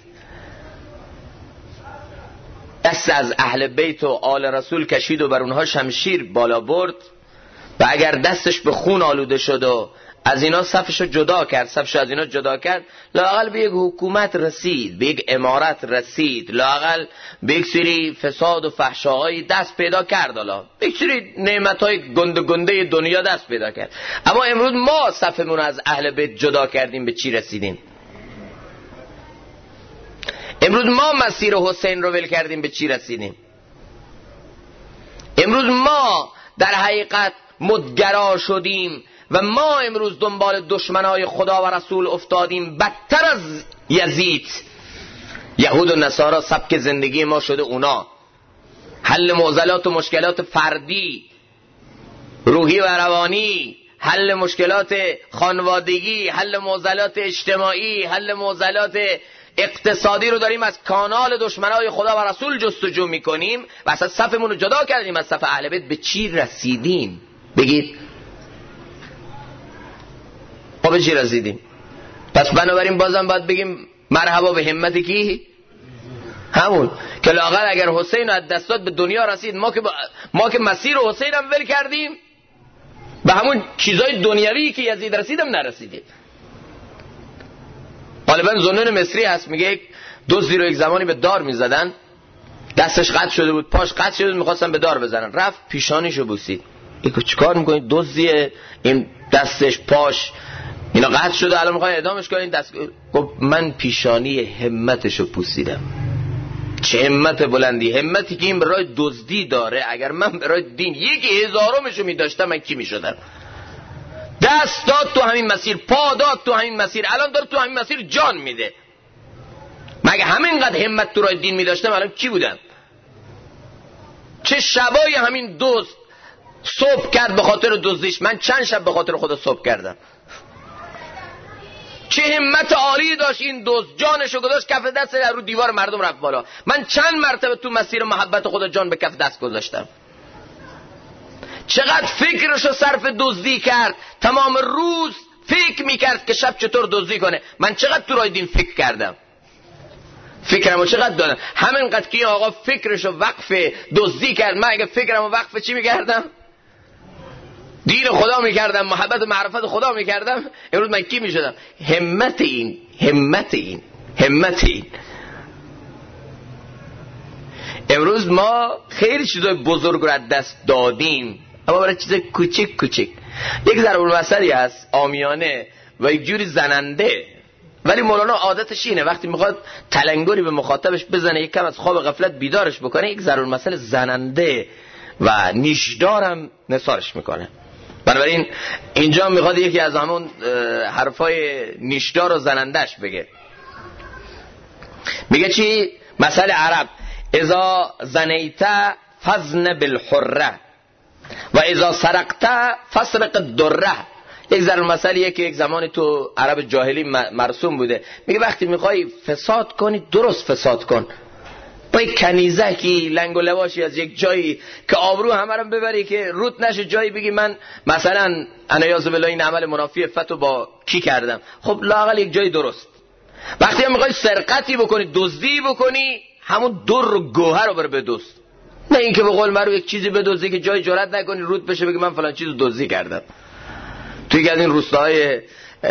دست از اهل بیت و آل رسول کشید و بر اونها شمشیر بالا برد، و اگر دستش به خون آلوده شد و از اینا صفشو جدا کرد، صفشو از اینا جدا کرد، لااقل به یک حکومت رسید، به یک امارت رسید، لااقل به یک سری فساد و فحشاهای دست پیدا کرد، حالا به یک سری نعمتهای گنده دنیا دست پیدا کرد. اما امروز ما صفمون از اهل بیت جدا کردیم، به چی رسیدیم؟ امروز ما مسیر حسین رو ول کردیم، به چی رسیدیم؟ امروز ما در حقیقت مدگرا شدیم و ما امروز دنبال دشمنای خدا و رسول افتادیم، بدتر از یزید. یهود و نصارا سبک زندگی ما شده اونا. حل معضلات و مشکلات فردی، روحی و روانی، حل مشکلات خانوادگی، حل معضلات اجتماعی، حل معضلات اقتصادی رو داریم از کانال دشمنای خدا و رسول جستجو میکنیم و اصلا صفمون رو جدا کردیم از صف اهل بیت. به چی رسیدیم؟ بگید ما به چی رسیدیم؟ پس بنابراین بازم باید بگیم مرحبا به همت کی؟ همون که لااقل اگر حسین از دست داد به دنیا رسید، ما که مسیر حسین هم ول کردیم، به همون چیزای دنیوی که یزید رسیدم نرسیدیم. غالبا زنون مصری هست، میگه یک دزدی رو یک زمانی به دار میزدن، دستش قطع شده بود، پاش قطع شده بود، میخواستن به دار بزنن، رفت پیشانیشو بوسید. یکو چیکار میکنید؟ دزدیه، این دستش پاش اینا قطع شده، الان میخوای اعدامش کنین. گفت من پیشانی همتشو پوسیدم. چه همت بلندی، همتی که این برای دزدی داره. اگر من برای دین 1/1000 میداشتم، من کی میشدم؟ دست داد تو همین مسیر، پا داد تو همین مسیر، الان داره تو همین مسیر جان میده. مگه همینقدر همت تو راه دین میداشتم، الان کی بودم؟ چه شبای همین دزد صبح کرد به خاطر دزدیش، من چند شب به خاطر خدا صبح کردم. چه همت عالی داشت این دزد، جانشو گذاشت کف دست، رو دیوار مردم رفت بالا. من چند مرتبه تو مسیر محبت خدا جان به کف دست گذاشتم. چقدر فکرشو صرف دزدی کرد، تمام روز فکر میکرد که شب چطور دزدی کنه. من چقدر تو راه دین فکر کردم، فکرمو چقدر دادم، همینقدر که این آقا فکرشو وقف دزدی کرد، من اگه فکرمو وقف چی میکردم؟ دین خدا میکردم، محبت و معرفت خدا میکردم. امروز من کی میشدم؟ همت این امروز ما خیلی چیزای بزرگ رو از دست دادیم، اما برای چیزای کوچیک. یک ضرب المثلی هست عامیانه و یک جوری زننده، ولی مولانا عادتش اینه وقتی میخواد تلنگری به مخاطبش بزنه، یک کم از خواب غفلت بیدارش بکنه، یک ضرب المثل زننده و نیشدارم نثارش میکنه. بنابراین اینجا میخواد یکی از همون حرفای نیشدار و زنندش بگه. میگه چی؟ مثل عرب: اذا زنیت فزن بالحره و اذا سرقت فسرق الدره. یک ضرب المثلیه که یک زمانی تو عرب جاهلی مرسوم بوده. میگه وقتی میخوای فساد کنی درست فساد کن، با یک کنیزکی لنگ و لواشی از یک جایی که آبرو همه رو ببری، که رود نشه جایی بگی من مثلا انایاز بالله این عمل منافی فتو با کی کردم. خب لااقل یک جایی درست. وقتی هم میخوای سرقتی بکنی، دزدی بکنی، همون در و گوهر رو بر بدزد، نه اینکه به قول معروف یک چیزی بدزدی که جای جرأت نکنی رود بشه بگی من فلان چیزو دزدی کردم. توی از این روستاهای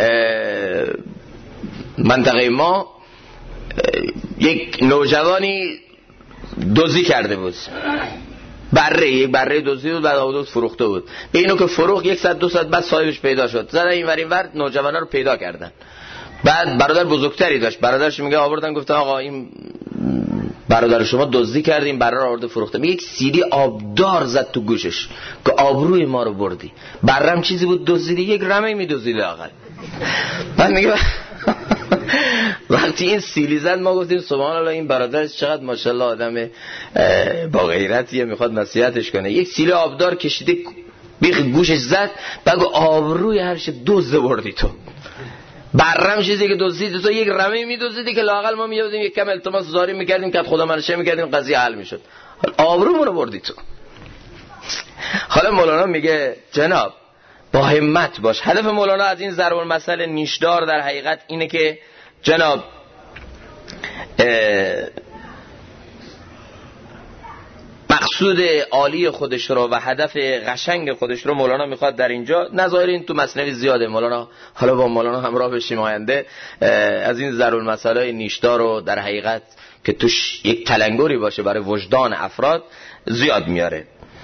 منطقه ما یک نوجوانی دزدی کرده بود، یک بره دزدی بود، بعد آورد فروخته بود. به اینو که فروخت 100-200 بعد صاحبش پیدا شد، زدن اینور نوجوانا رو پیدا کردن. بعد برادر بزرگتری داشت، برادرش میگه آوردن گفتن آقا این برادر شما دزدی کرد، این بره رو آورده فروخته. میگه یک سیلی آبدار زد تو گوشش که آبروی ما رو بردی. برم چیزی بود دزدیدی؟ یک رمه میدزدیده آقا. بعد میگه وقتی این سیلی زد ما گفتیم سبحان الله این برادرش چقدر ماشاءالله آدم با غیرتیه، میخواد نصیحتش کنه. یک سیلی آبدار کشیده بیخ گوشش زد، بگو آبروی هرش دزد بردی تو. برم چیزی که دزدیدی تو یک رمه میدزدیدی که لااقل ما میادیم یک کم التماس زاری میکردیم که خدا منشه میکردیم قضیه حل میشد. آبرومون رو بردی تو. حالا مولانا میگه جناب با همت باش. هدف مولانا از این ضرب المثل نیشدار در حقیقت اینه که جناب مقصود عالی خودش رو و هدف قشنگ خودش رو مولانا میخواد در اینجا نظایر این تو مثنوی زیاده. مولانا حالا با مولانا همراه بشیم آینده از این ضرب المثل نیشدار رو در حقیقت که توش یک تلنگری باشه برای وجدان افراد زیاد میاره.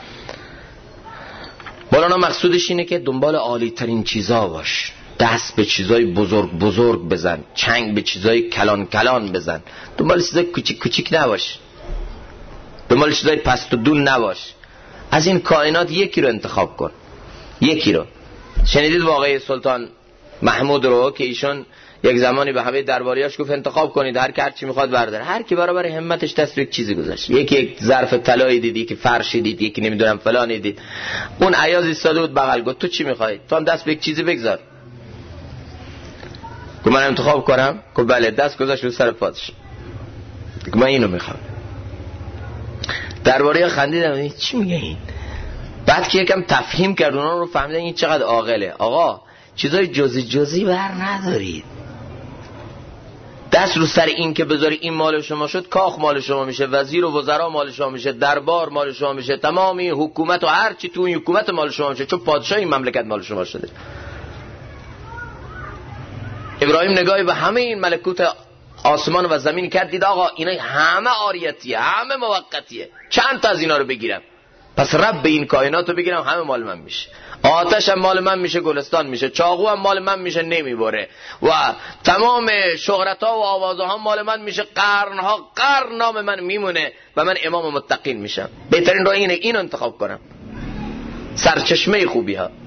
مولانا مقصودش اینه که دنبال عالی ترین چیزا باش، دست به چیزای بزرگ بزن، چنگ به چیزای کلان بزن، دنبال چیزای کوچیک نباش، دنبال چیزای پست و دون نباش. از این کائنات یکی رو انتخاب کن، یکی رو. شنیدید واقعه سلطان محمود رو که ایشون یک زمانی به همه درباریاش گفت انتخاب کنید هر کی هر چی میخواد برداره. هر کی برابر همتش دست به یک چیزی گذاشت. یکی یک ظرف طلایی دید، یکی فرشی دید، یکی نمیدونم فلانی دید. اون عیاض ایستاده بود بغل گفت تو چی میخوای؟ تو هم دست به یک چیزی بگذار. گفت من انتخاب کنم؟ گفت بله. دست گذاشت رو سر پاتش. گفت من اینو میخوام. درباریا خندیدن چی میگه این؟ بعد که یکم تفهیم کرد اونا رو فهمیدن این چقدر عاقله. آقا چیزای جزئی بر ندارید. دست رو سر این که بذاری این مال شما شد، کاخ مال شما میشه، وزیر و وزرا مال شما میشه، دربار مال شما میشه، تمامی حکومت و هر چی تو این حکومت مال شما میشه، چون پادشاه این مملکت مال شما شده. ابراهیم نگاهی به همه این ملکوت آسمان و زمین کرد، دید آقا اینا همه عاریتیه، همه موقتیه، چند تا از اینا رو بگیرم، پس رب این کائنات رو بگیرم همه مال من میشه. آتش هم مال من میشه، گلستان میشه، چاقو هم مال من میشه نمیبره، و تمام شهرت‌ها و آوازها مال من میشه، قرنها قرن نام من میمونه و من امام متقین میشم. بهترین راه اینه اینو انتخاب کنم، سرچشمه خوبی ها.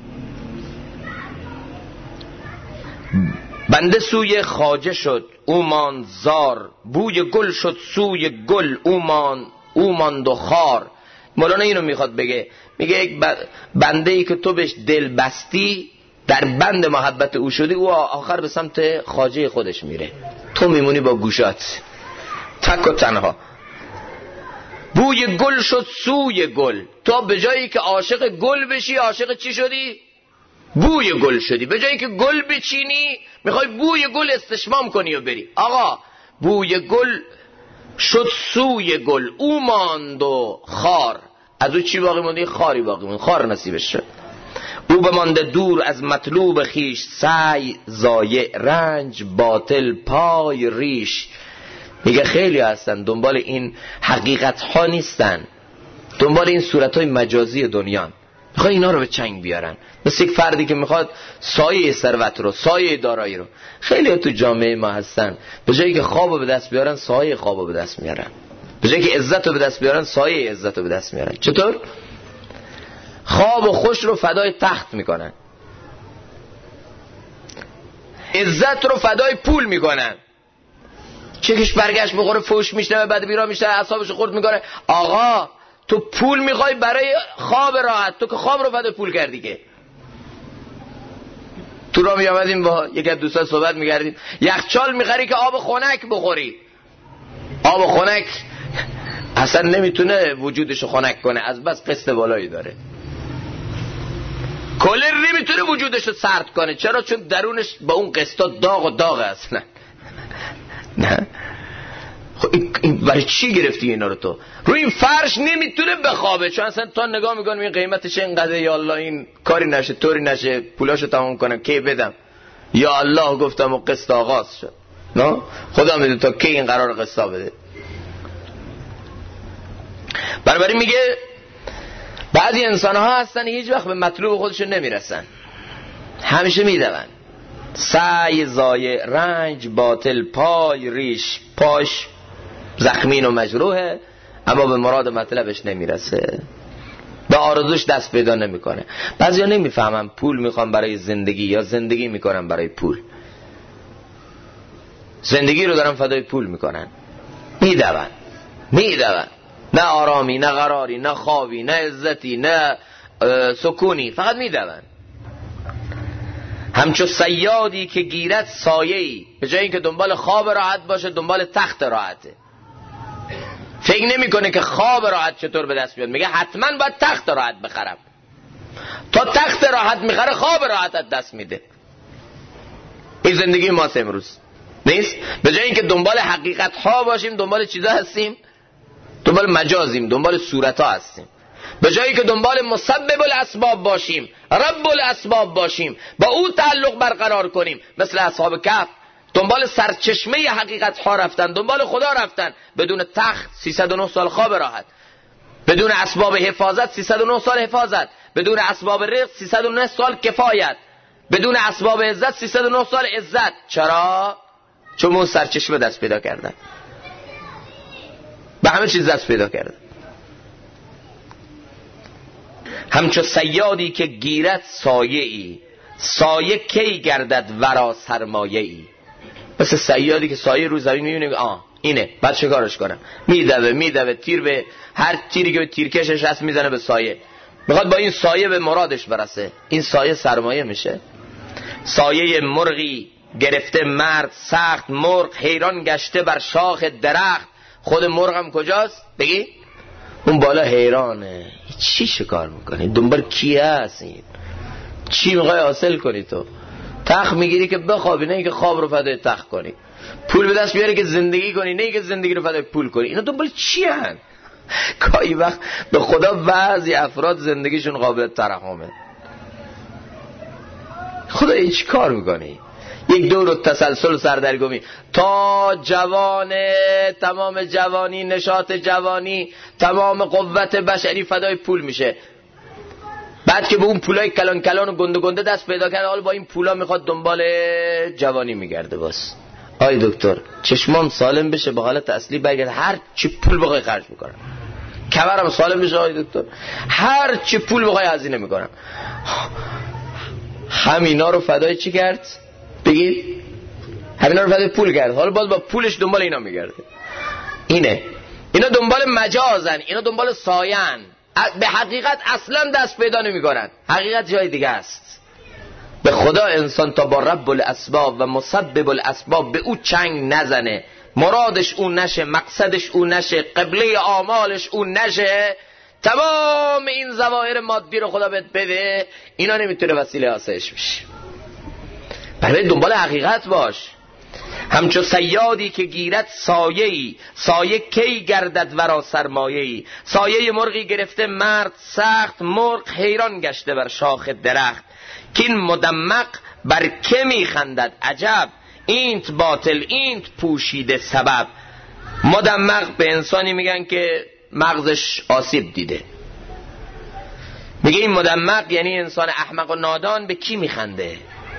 بنده سوی خواجه شد او ماند زار، بوی گل شد سوی گل او ماند و خار. مولانا اینو میخواد بگه، میگه یک بنده ای که تو بهش دل بستی، در بند محبت او شدی، او آخر به سمت خواجه خودش میره، تو میمونی با گوشات تک و تنها. بوی گل شد سوی گل. تو به جایی که عاشق گل بشی عاشق چی شدی؟ بوی گل شدی. به جایی که گل بچینی میخوای بوی گل استشمام کنی و بری. آقا بوی گل شد سوی گل، او ماند و خار. از او چی باقی مونده؟ خاری باقی مونده، خار نصیبش شد. او بمانده دور از مطلوب خیش، سعی ضایع، رنج باطل، پای ریش. میگه خیلی هستن دنبال این حقیقت ها نیستن، دنبال این صورت های مجازی دنیا، میخواد اینا رو به چنگ بیارن. مثل یک فردی که میخواد سایه ثروت رو، سایه دارایی رو. خیلی تو جامعه ما هستن به جایی که خواب رو به دست بیارن سایه خواب رو به دست میارن، به جایی که عزت رو به دست بیارن سایه عزت رو به دست میارن. چطور؟ خواب و خوش رو فدای تخت میکنن، عزت رو فدای پول میکنن. چکش برگشت بخوره فوش میشنوه، بعد بیرا میشنوه اعصابش خورد میکنه. آقا تو پول میخوای برای خواب راحت، تو که خواب رو فدای پول کردی. که تو را میامدیم با یک از دوستان صحبت میکردیم، یخچال میخری که آب خنک بخوری. آب خنک اصلا نمیتونه وجودشو خنک کنه، از بس قسط بالایی داره. کولر نمیتونه وجودشو سرد کنه. چرا؟ چون درونش با اون قسطا داغ و داغه اصلا. نه خب این برای چی گرفتی اینا رو؟ تو روی این فرش نمیتونه بخوابه، چون اصلا تا نگاه میکنم این قیمتش اینقدر، یا الله این کاری نشه طوری نشه پولاشو تمام کنم کی بدم، یا الله گفتم و قسط آغاز شد. نه خدا میدونه تا کی این قرار قسطا بده. بنابراین میگه بعضی انسان ها هستن هیچ وقت به مطلوب خودشون نمیرسن، همیشه میدون. سعی ضایع، رنج باطل، پای ریش. پاش زخمین و مجروحه اما به مراد مطلبش نمیرسه، به آرزوش دست پیدا نمیکنه. بعضیا نمیفهمن پول میخوام برای زندگی یا زندگی میکنن برای پول. زندگی رو دارن فدای پول میکنن، میدون. نه آرامی، نه قراری، نه خوابی، نه عزتی، نه سکونی، فقط میدون. همچو صیادی که گیرد سایه‌ای، به جای اینکه دنبال خواب راحت باشه دنبال تخت راحته. فکر نمیکنه که خواب راحت چطور به دست بیاد، میگه حتما باید تخت راحت بخرم. تا تخت راحت میخره خواب راحت از دست میده. این زندگی ماست امروز نیست. به جای اینکه دنبال حقیقت ها باشیم دنبال چیزا هستیم، دنبال مجازیم، دنبال صورت ها هستیم. به جایی که دنبال مسبب الاسباب باشیم، رب الاسباب باشیم، با او تعلق برقرار کنیم، مثل اصحاب کهف دنبال سرچشمه حقیقت ها رفتن، دنبال خدا رفتن، بدون تخت 309 سال خواب راحت، بدون اسباب حفاظت 309 سال حفاظت، بدون اسباب رزق 309 سال کفایت، بدون اسباب عزت 309 سال عزت. چرا؟ چون اون سرچشمه دست پیدا کردن، به همه چیز دست پیدا کردن. همچو صیادی که گیرد سایه‌ای، سایه کی گردد ورا سرمایه‌ای. مثل صیادی که سایه رو زمین میبینه اینه، بعد چیکارش کنم؟ میدوه تیر به هر تیری که به تیرکشش هست میزنه به سایه، میخواد با این سایه به مرادش برسه. این سایه سرمایه میشه. سایه مرغی گرفته مرد سخت، مرغ حیران گشته بر شاخ درخت. خود مرغم کجاست؟ بگی اون بالا حیرانه، چی شکار میکنی؟ دنبال کی هستی؟ چی میخوای حاصل کنی؟ تو تخت میگیری که بخوابی، نه که خواب رو فدای تخت کنی. پول به دست بیاری که زندگی کنی، نه که زندگی رو فدای پول کنی. اینا دنبال چی هن؟ گاهی وقت به خدا بعضی افراد زندگیشون قابل ترحمه. خدا هیچ کار میکنی؟ یک دور و تسلسل و سردرگمی تا تمام جوانی، نشاط جوانی، تمام قوت بشری فدای پول میشه. بعد که به اون پولای کلان کلان و گنده گنده دست پیدا کرده، حالا با این پولا میخواد دنبال جوانی میگرده. باز آی دکتر چشمام سالم بشه به حالت اصلی برگرد، هر چی پول بخوای خرج میکنم. کمرم سالم بشه آی دکتر، هر چی پول بخوای هزینه میکنم. همینا رو فدای چی کرد؟ بگید همینا رو فدای پول کرد. حالا باز با پولش دنبال اینا میگرده. اینا دنبال مجازن، اینا دنبال ساین. به حقیقت اصلا دست پیدا نمیکنن. حقیقت جای دیگه است. به خدا انسان تا با رب الاسباب و مسبب الاسباب به او چنگ نزنه، مرادش اون نشه، مقصدش اون نشه، قبله آمالش اون نشه، تمام این ظواهر مادی رو خدا بهت بده، اینا نمیتونه وسیله آسایش بشه. برای دنبال حقیقت باش. همچو صیادی که گیرد سایه‌ای، سایه کی گردد ورا سرمایه‌ای. سایه مرغی گرفته مرد سخت، مرغ حیران گشته بر شاخ درخت. کین مدمق بر که میخندد عجب، اینت باطل اینت پوشیده سبب. مدمق به انسانی میگن که مغزش آسیب دیده. میگه این مدمق یعنی انسان احمق و نادان به کی میخنده؟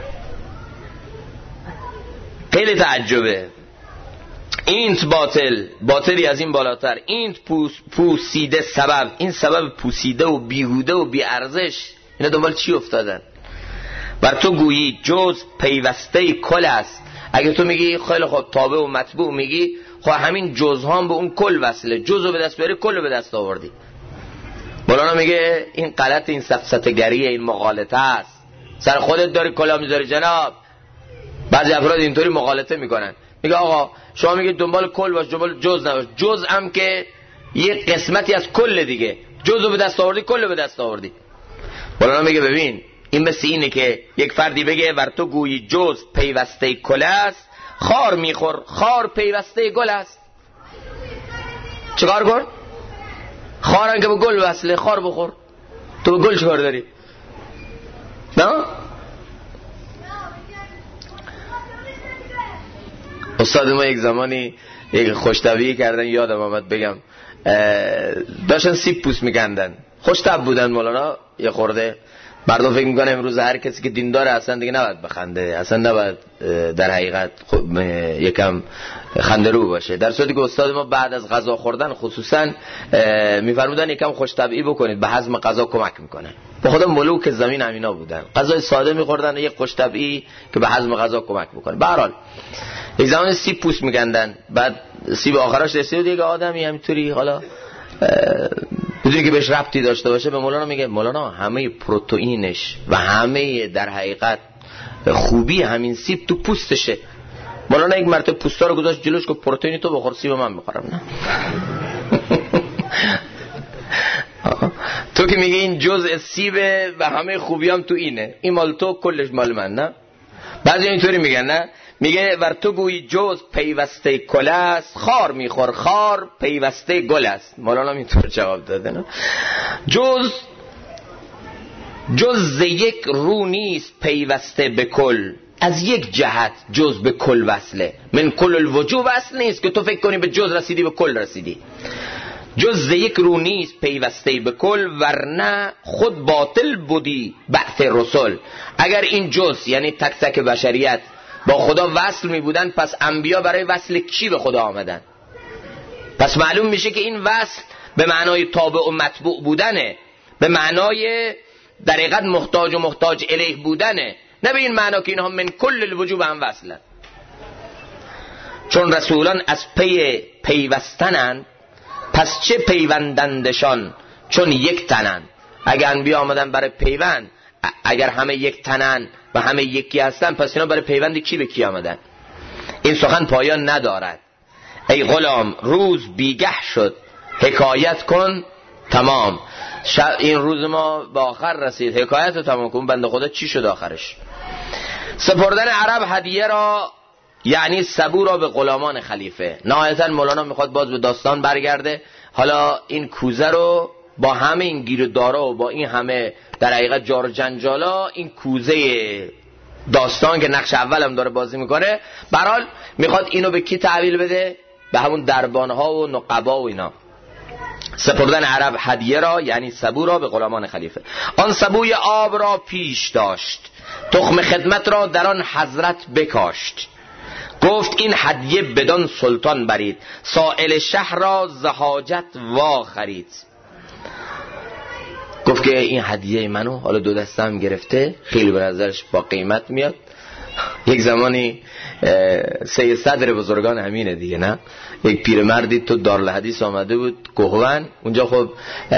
خیلی تعجبه. اینت باطل، باطلی از این بالاتر، اینت پوسیده سبب. این سبب پوسیده و بیهوده و بیارزش، اینا دنبال چی افتادن؟ بر تو گویی جز پیوسته کل است. اگه تو میگی خیلی خوب تابع و مطبوع میگی، خب همین جزها به اون کل وصله، جزو به دست بیاری کل به دست آوردی. مولانا میگه این غلط، این سفسطه‌گریه، این مغالطه است. سر خودت داری کلا میذاری جناب. بعضی افراد اینطوری مغالطه میکنن، میگه آقا شما میگید دنبال کل باش، دنبال جز نباش. جز هم که یه قسمتی از کل دیگه، جزو به دست آوردی کل به دست آوردی. مولانا میگه ببین این مثل اینه که یک فردی بگه ور تو گویی جز پیوسته کل است، خار میخور خار پیوسته گل است. چیکار کن؟ خارن که به گل وصله، خار بخور. تو به گل چیکار داری؟ نه؟ استاد ما یک زمانی یک خوش‌طبعی کردن، یادم آمد بگم، داشتن سیب پوست میکندن، خوش‌طبع بودن مولانا یه خورده. مردم فکر میکنه امروز هر کسی که دینداره اصلا دیگه نباید بخنده، اصلا نباید در حقیقت یکم خنده رو باشه، در صورتی که استاد ما بعد از غذا خوردن خصوصا میفرمودن یکم خوش‌طبعی بکنید، به هضم غذا کمک میکنه. به خدا ملوک زمین همینا بودن، غذای ساده میخوردن، یک خوش‌طبعی که به هضم غذا کمک میکنه. به هر حال یک زمان سیب پوست میکندن، بعد سیب آخرش رسید دیگه آدمی همینطوری حالا بدونی که بهش ربطی داشته باشه به مولانا میگه مولانا همه پروتئینش و همه در حقیقت خوبی همین سیب تو پوستشه. مولانا یک مرتبه پوستا رو گذاشت جلوش که پروتئینی تو بخور، سیب من بخورم. نه تو که میگه این جزء سیبه و همه خوبی هم تو اینه، این مال تو کلش مال من. نه بعضی اینطوری میگن، نه میگه ور تو گویی جز پیوسته کل است، خار میخور خار پیوسته گل است. مولانا اینطور جواب داده. نه جز یک رو نیست پیوسته به کل، از یک جهت جز به کل وصله. من کل الوجوب وصل نیست که تو فکر کنی به جز رسیدی به کل رسیدی. جز یک رو نیست پیوسته به کل، ورنه خود باطل بودی بعث رسول. اگر این جز یعنی تک تک بشریت با خدا وصل می بودن، پس انبیا برای وصل کی به خدا آمدن؟ پس معلوم میشه که این وصل به معنای تابع و متبوع بودنه، به معنای در حقیقت محتاج و محتاج الیه بودنه، نه به این معنا که اینها من کل الوجوب هم وصلن. چون رسولان از پی پیوستنن، پس چه پیوندندشان چون یک تنن. اگر انبیا آمدن برای پیوند، اگر همه یک تنن و همه یکی هستن، پس اینا برای پیوند کی به کی آمدن؟ این سخن پایان ندارد. ای غلام روز بیگه شد، حکایت کن تمام. این روز ما به آخر رسید، حکایت رو تمام کن. بنده خدا چی شد آخرش؟ سپردن عرب هدیه را یعنی سبو را به غلامان خلیفه. نهایتا مولانا میخواد باز به داستان برگرده. حالا این کوزه رو با همه این گیر و دارا و با این همه در حقیقت جار و جنجالا، این کوزه داستان که نقش اول هم داره بازی میکنه، برحال میخواد اینو به کی تحویل بده؟ به همون دربانها و نقبا و اینا. سپردن عرب هدیه را یعنی سبو را به غلامان خلیفه. آن سبوی آب را پیش داشت، تخم خدمت را در آن حضرت بکاشت. گفت این هدیه بدان سلطان برید، سائل شهر را زهاجت وا خرید. گفت که این هدیه منو حالا دو دستم گرفته، خیلی به نظرش با قیمت میاد، یک زمانی سید صدر بزرگان همینه دیگه، نه؟ یک پیرمردی تو دارالحدیث آمده بود کوهوان. اونجا خب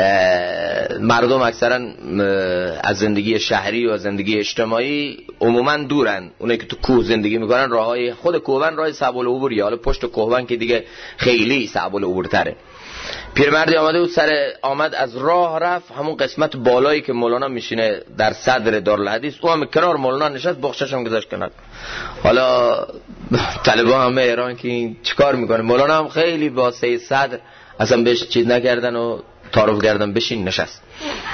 مردم اکثرا از زندگی شهری و زندگی اجتماعی عموما دورن. اونایی که تو کوه زندگی میکنن راههای خود کوهوان راه صعب العبوریه، حالا پشت کوهوان که دیگه خیلی صعب العبورتره. پیرمردی آمده بود، آمد از راه رفت همون قسمت بالایی که مولانا میشینه در صدر دارالحدیث، او هم کنار مولانا نشست، بخشش هم گذاشت کنار. حالا طلبا همه ایران که این چیکار میکنه، مولانا هم خیلی با سید صدر اصلا بهش چیز نکردن و تعارف کردن، بشین نشست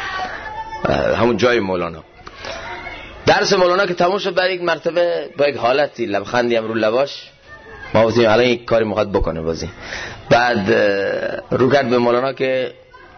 همون جای مولانا. درس مولانا که تموم شد، بعد یک مرتبه با یک حالتی لبخندی هم رو لباش، ما بودیم الان یک کاری میخواد بکنه بازی. بعد رو کرد به مولانا که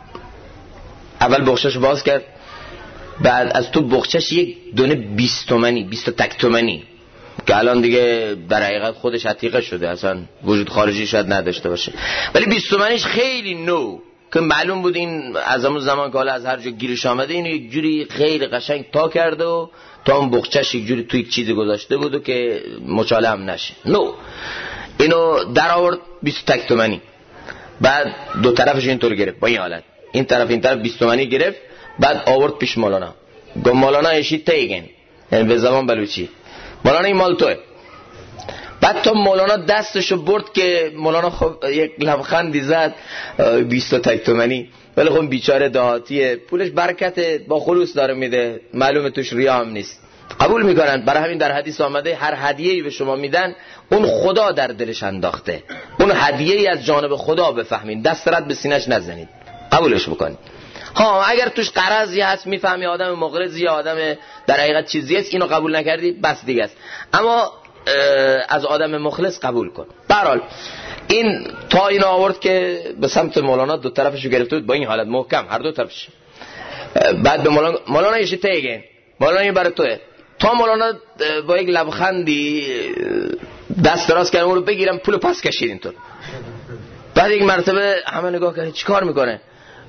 اول بخشش باز کرد، بعد از تو بخشش یک دونه 20 تومانی 20 تک تومانی که الان دیگه در حقیقت خودش عتیقه شده، اصلا وجود خارجی شاید نداشته باشه، ولی 20 تومانیش خیلی نو که معلوم بود این از همون زمان که حالا از هر جا گیرش آمده اینو یک جوری خیلی قشنگ تا کرده و تا اون بخشش یک جوری توی یک چیزی گذاشته بود و که مچاله هم نشه. نو اینو در آورد 20 تک تومانی، بعد دو طرفش اینطور گرفت با این حالت، این طرف 20 تومانی گرفت، بعد آورد پیش مولانا. گفت مولانا ایشی تیگن، یعنی به زبان بلوچی مولانا این مال توه. بعد تا مولانا دستشو برد که مولانا خب یک لبخندی زد، 20 تک تومانی، ولی خب بیچاره دهاتیه، پولش برکت با خلوص داره میده، معلومه توش ریا هم نیست، قبول میکنن. برای همین در حدیث آمده هر هدیه‌ای به شما میدن اون خدا در دلش انداخته، اون هدیه‌ای از جانب خدا بفهمین، دست رد به سینه‌اش نزنید، قبولش بکنید. ها اگر توش قرضی هست، میفهمی آدم مغرضی یا آدم در حقیقت چیزی است، اینو قبول نکردی بس دیگه است، اما از آدم مخلص قبول کن. به هر حال این تا این آورد که به سمت مولانا دو طرفشو گرفته بود با این حالت محکم هر دو طرفش. بعد به مولانا یه چیز تیگه، مولانا این برای توه. تا مولانا با یک لبخندی دست دراز کردن اون رو بگیرم پول پاس کشید اینطور. بعد یک مرتبه همه نگاه کردن چی کار میکنه،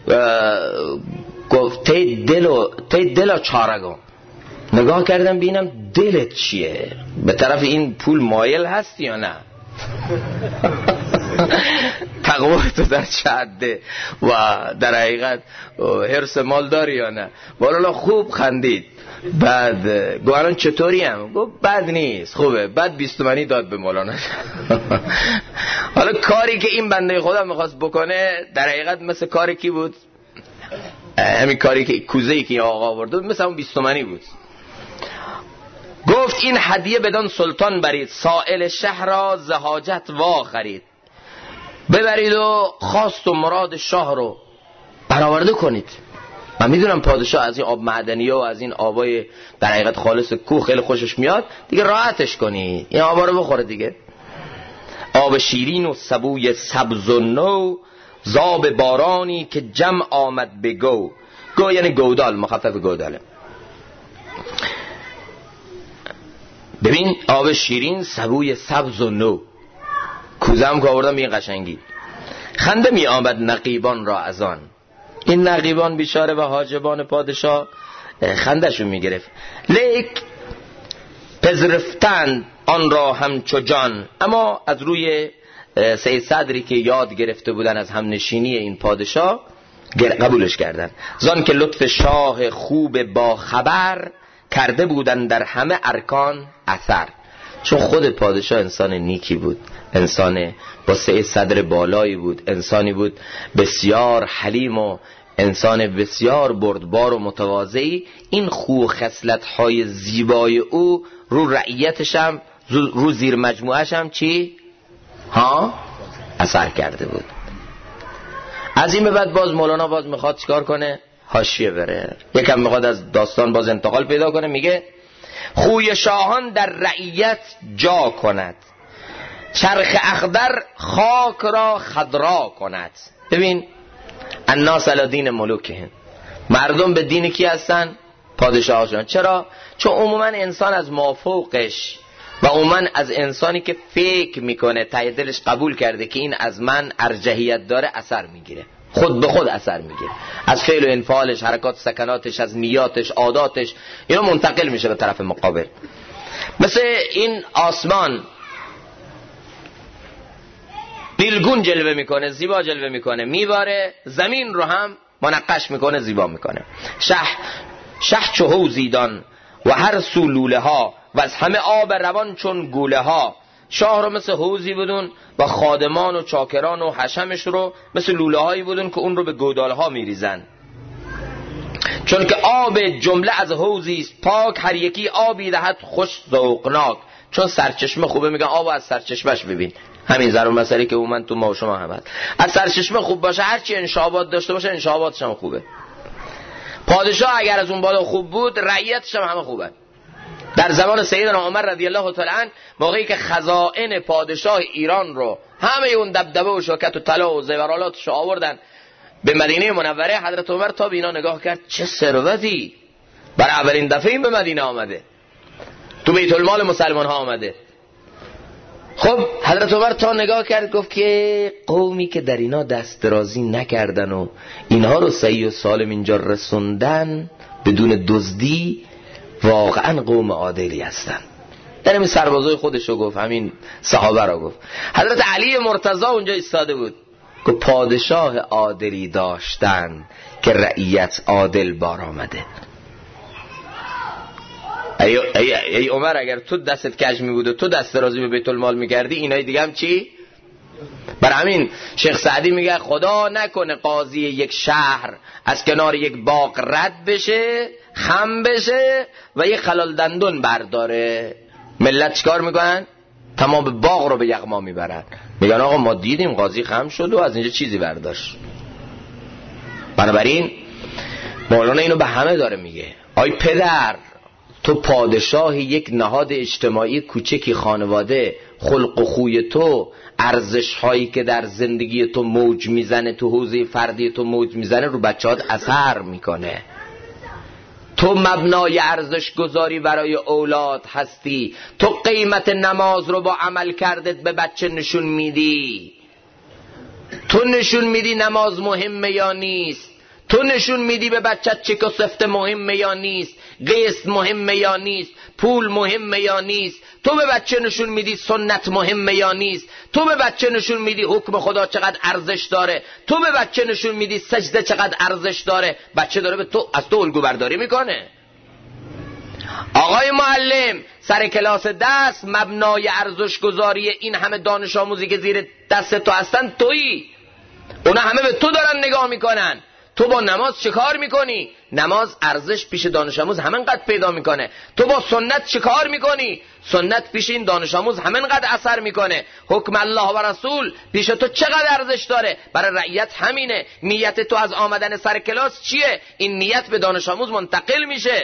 گفت تی دلو چارگو. نگاه کردم ببینم دلت چیه، به طرف این پول مایل هست یا نه؟ تقوی تو در چه حده و در حقیقت حرص مال داری یا نه؟ مولانا خوب خندید. بعد گفت الان چطوری هم؟ گفت بد نیست خوبه. بعد 20 تومانی داد به مولانا. حالا کاری که این بنده خدا میخواست بکنه در حقیقت مثل کاری کی بود؟ همین کاری که کوزه‌ای که آقا آورد مثل اون 20 تومانی بود. گفت این هدیه بدان سلطان برید، سائل شهر را ز حاجت وا خرید. ببرید و خواست و مراد شاه رو برآورده کنید. من میدونم پادشاه از این آب معدنی و از این آبای در حقیقت خالص کوه خیلی خوشش میاد دیگه، راحتش کنی، این آبا رو بخوره دیگه. آب شیرین و سبوی سبز و نو، زاب بارانی که جمع آمد به گو. گو یعنی گودال، مخفف گوداله. ببین آب شیرین، سبوی سبز و نو، کوزه هم که آوردم به این قشنگی. خنده می آمد نقیبان را از آن، این نقیبان بیچاره و حاجبان پادشاه خندشون می گرفت. لیک پذرفتند آن را همچو جان، اما از روی سید صدری که یاد گرفته بودن از همنشینی این پادشاه قبولش کردن. زان که لطف شاه خوب با خبر، کرده بودن در همه ارکان اثر. چون خود پادشاه انسان نیکی بود، انسان با سید صدر بالایی بود، انسانی بود بسیار حلیم و انسان بسیار بردبار و متواضعی. این خو خصلت‌های زیبای او رو رعیتش هم رو زیر مجموعش هم چی؟ اثر کرده بود. از این به بعد باز مولانا باز میخواد چیکار کنه؟ حاشیه بره، یکم میخواد از داستان باز انتقال پیدا کنه. میگه خوی شاهان در رعیت جا کند، چرخ اخضر خاک را خضرا کند. ببین الناس علی دین ملوکهم، مردم به دین کی هستن؟ پادشاهاشون. چرا؟ چون عموما انسان از مافوقش و عموما از انسانی که فکر میکنه ته دلش قبول کرده که این از من ارجحیت داره اثر میگیره، خود به خود اثر میگیره، از فعل و انفعالش، حرکات سکناتش، از نیاتش، عاداتش، اینا منتقل میشه به طرف مقابل. مثل این آسمان نیلگون جلوه میکنه، زیبا جلوه میکنه، میباره، زمین رو هم منقش میکنه، زیبا میکنه. شه چو حوزیدان و هر سو لوله ها و از همه آب روان چون گوله ها. شاه رو مثل حوزی بودن و خادمان و چاکران و حشمش رو مثل لوله هایی بودن که اون رو به گودال ها میریزن. چون که آب جمله از حوزی است پاک، هر یکی آبی دهد خوش ذوقناک. چون سرچشمه خوبه، میگن آب از سرچشمش ببین. همین ضرور مسئله که اومد تو ما و شما هم هست. از سرچشمه خوب باشه، هرچی انشابات داشته باشه انشاباتش هم خوبه. پادشاه اگر از اون بالا خوب بود، رعیتش هم همه خوبه. در زمان سیدنا عمر رضی الله تعالی عنه، موقعی که خزائن پادشاه ایران رو همه اون دبدبه و شوکت و طلا و زیورالاتش رو آوردن به مدینه منوره، حضرت عمر تا بینا نگاه کرد، چه ثروتی برای اولین دفعه این به مدینه آمده، تو بیت المال مسلمان ها آمده. خب حضرت عمر تا نگاه کرد، گفت که قومی که در اینا دست درازی نکردن و اینها رو صحیح و سالم اینجا رسوندن بدون دزدی، واقعا قوم عادلی هستن. در همین سربازای خودشو گفت، همین صحابه را گفت. حضرت علی مرتضی اونجا ایستاده بود، که پادشاه عادلی داشتن که رعیت عادل بار آمده. ای عمر، اگر تو دستت کج می بود و تو دست درازی به بیت المال میکردی، اینای دیگه هم چی؟ بر همین شیخ سعدی میگه خدا نکنه قاضی یک شهر از کنار یک باغ رد بشه، خم بشه و یک خلال دندون برداره. ملت چیکار میکنن؟ تمام باغ رو به یغما میبرن، میگن آقا ما دیدیم قاضی خم شد و از اینجا چیزی برداشت. بنابراین مولانا اینو به همه داره میگه، آی پدر، تو پادشاه یک نهاد اجتماعی کوچکی خانواده، خلق و خوی تو، ارزش هایی که در زندگی تو موج میزنه، تو حوزه فردی تو موج میزنه، رو بچه‌هات اثر میکنه. تو مبنای ارزش گذاری برای اولاد هستی. تو قیمت نماز رو با عمل کردت به بچه نشون میدی. تو نشون میدی نماز مهمه یا نیست. تو نشون میدی به بچت چک و سفت مهمه یا نیست، قسط مهمه یا نیست، پول مهمه یا نیست. تو به بچه نشون میدی سنت مهمه یا نیست. تو به بچه نشون میدی حکم خدا چقدر ارزش داره. تو به بچه نشون میدی سجده چقدر ارزش داره. بچه داره به تو از تو الگو برداری میکنه. آقای معلم سر کلاس دست، مبنای ارزش گذاری این همه دانش آموزی که زیر دست تو هستن تویی. اونا همه به تو دارن نگاه میکنن. تو با نماز چه کار میکنی؟ نماز ارزش پیش دانش آموز همینقدر پیدا میکنه. تو با سنت چه کار میکنی؟ سنت پیش این دانش آموز همینقدر اثر میکنه. حکم الله و رسول پیش تو چقدر ارزش داره؟ برای رعیت همینه. نیت تو از آمدن سر کلاس چیه؟ این نیت به دانش آموز منتقل میشه.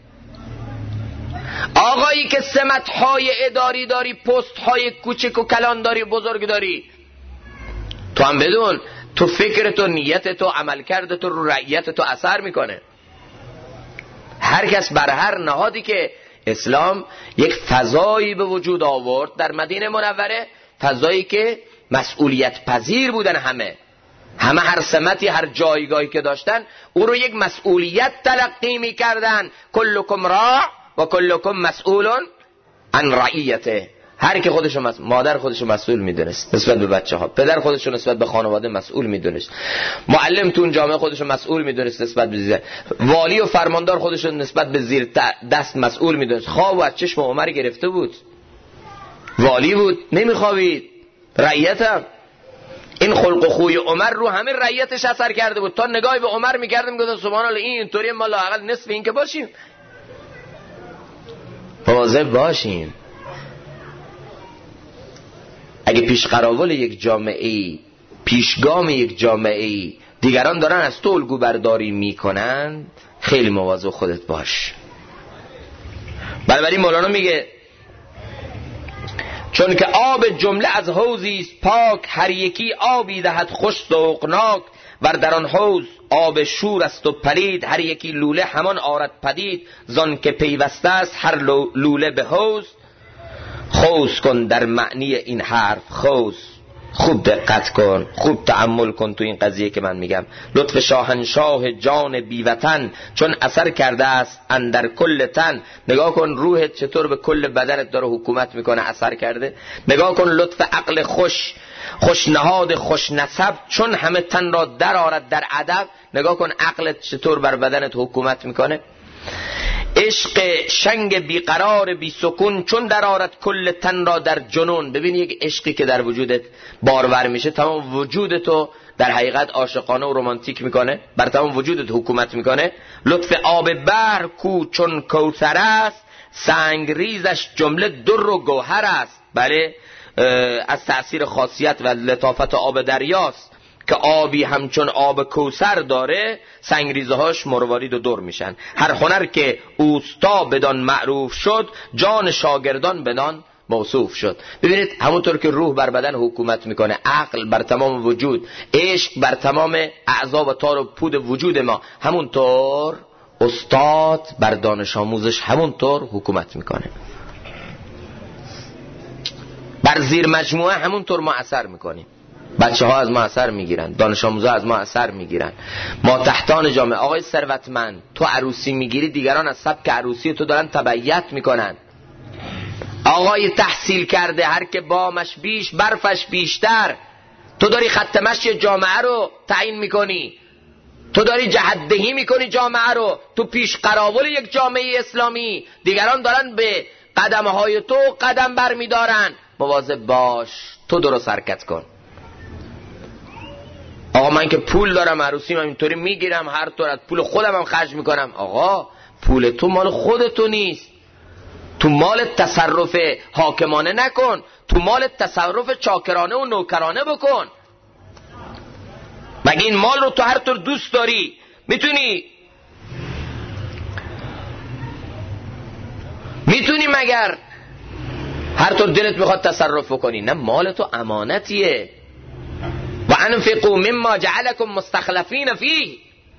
آقایی که سمت‌های اداری داری، پست‌های کوچک و کلان داری، بزرگ داری، تو هم بدون تو فکر تو، نیت تو، عمل کرده تو رو رعیت تو اثر میکنه. هر کس بر هر نهادی که اسلام یک فضایی به وجود آورد در مدینه منوره، فضایی که مسئولیت پذیر بودن، همه هر سمتی، هر جایگاهی که داشتن او رو یک مسئولیت تلقی میکردن. کلکم راع و کلکم مسئول عن رعیته. هر کی خودشو مادر خودشو مسئول میدونست نسبت به بچه‌ها، پدر خودشو نسبت به خانواده مسئول میدونست، معلم تو اون جامعه خودشو مسئول میدونست نسبت به زیر، والی و فرماندار خودشو نسبت به زیر دست مسئول میدونست. خواب از چشم عمر گرفته بود، والی بود نمیخوابید، رعیتم. این خلق و خوی عمر رو همین رعیتش اثر کرده بود. تا نگاهی به عمر میکردم گفتم سبحان الله، این اینطوری ما لااقل نصف این که باشیم. مواظب باشیم. اگه پیش قراول یک جامعه‌ای، پیشگام یک جامعه‌ای دیگران دارن از تو الگو برداری میکنن، خیلی مواظب خودت باش. بنابراین مولانا میگه چون که آب جمله از حوضی است پاک، هر یکی آبی دهد خوش ذوقناک. ور در آن حوض آب شور است و پلید، هر یکی لوله همان آرد پدید. زان که پیوسته است هر لوله به حوض، خوض کن در معنی این حرف خوض. خوب دقت کن، خوب تأمل کن تو این قضیه که من میگم. لطف شاهنشاه جان بیوطن چون اثر کرده است اندر کل تن. نگاه کن روحت چطور به کل بدنت داره حکومت میکنه، اثر کرده. نگاه کن لطف عقل خوشنهاد خوش نسب چون همه تن را در آرد در ادب. نگاه کن عقلت چطور بر بدنت حکومت میکنه. عشق شنگ بیقرار بی سکون چون در آرد کل تن را در جنون. ببین یک عشقی که در وجودت بارور میشه تمام وجودتو در حقیقت عاشقانه و رمانتیک میکنه، بر تمام وجودت حکومت میکنه. لطف آب بحر کو چون کوثر است سنگ ریزش جمله در و گوهر است. بله، از تأثیر خاصیت و لطافت آب دریاست که آبی همچون آب کوثر داره، سنگریزه هاش مروارید و دور میشن. هر هنر که اوستا بدان معروف شد جان شاگردان بدان موصوف شد. ببینید همونطور که روح بر بدن حکومت میکنه، عقل بر تمام وجود، عشق بر تمام اعضا و تار و پود وجود ما، همونطور استاد بر دانش آموزش همونطور حکومت میکنه. بر زیر مجموعه همونطور ما اثر میکنیم. بچه ها از ما اثر میگیرن، دانش آموزا از ما اثر میگیرن، ما تحتان جامعه. آقای ثروتمند تو عروسی میگیری، دیگران از سبک عروسی تو دارن تبعیت میکنن. آقای تحصیل کرده هر که بامش بیش برفش بیشتر، تو داری خط مشی جامعه رو تعیین میکنی، تو داری جهت‌دهی میکنی جامعه رو. تو پیش قراول یک جامعه اسلامی دیگران دارن به قدمهای تو قدم برمیدارن. مواظب باش، تو درست حرکت کن. آقا من که پول دارم عروسیم اینطوری میگیرم، هر طور از پول خودم هم خرج میکنم. آقا پول تو مال خودتو نیست، تو مال تصرف حاکمانه نکن، تو مال تصرف چاکرانه و نوکرانه بکن. مگه این مال رو تو هر طور دوست داری میتونی مگر هر طور دلت میخواد تصرف کنی؟ نه، مال تو امانتیه. و انفقوا مما جعلکم مستخلفین فیه.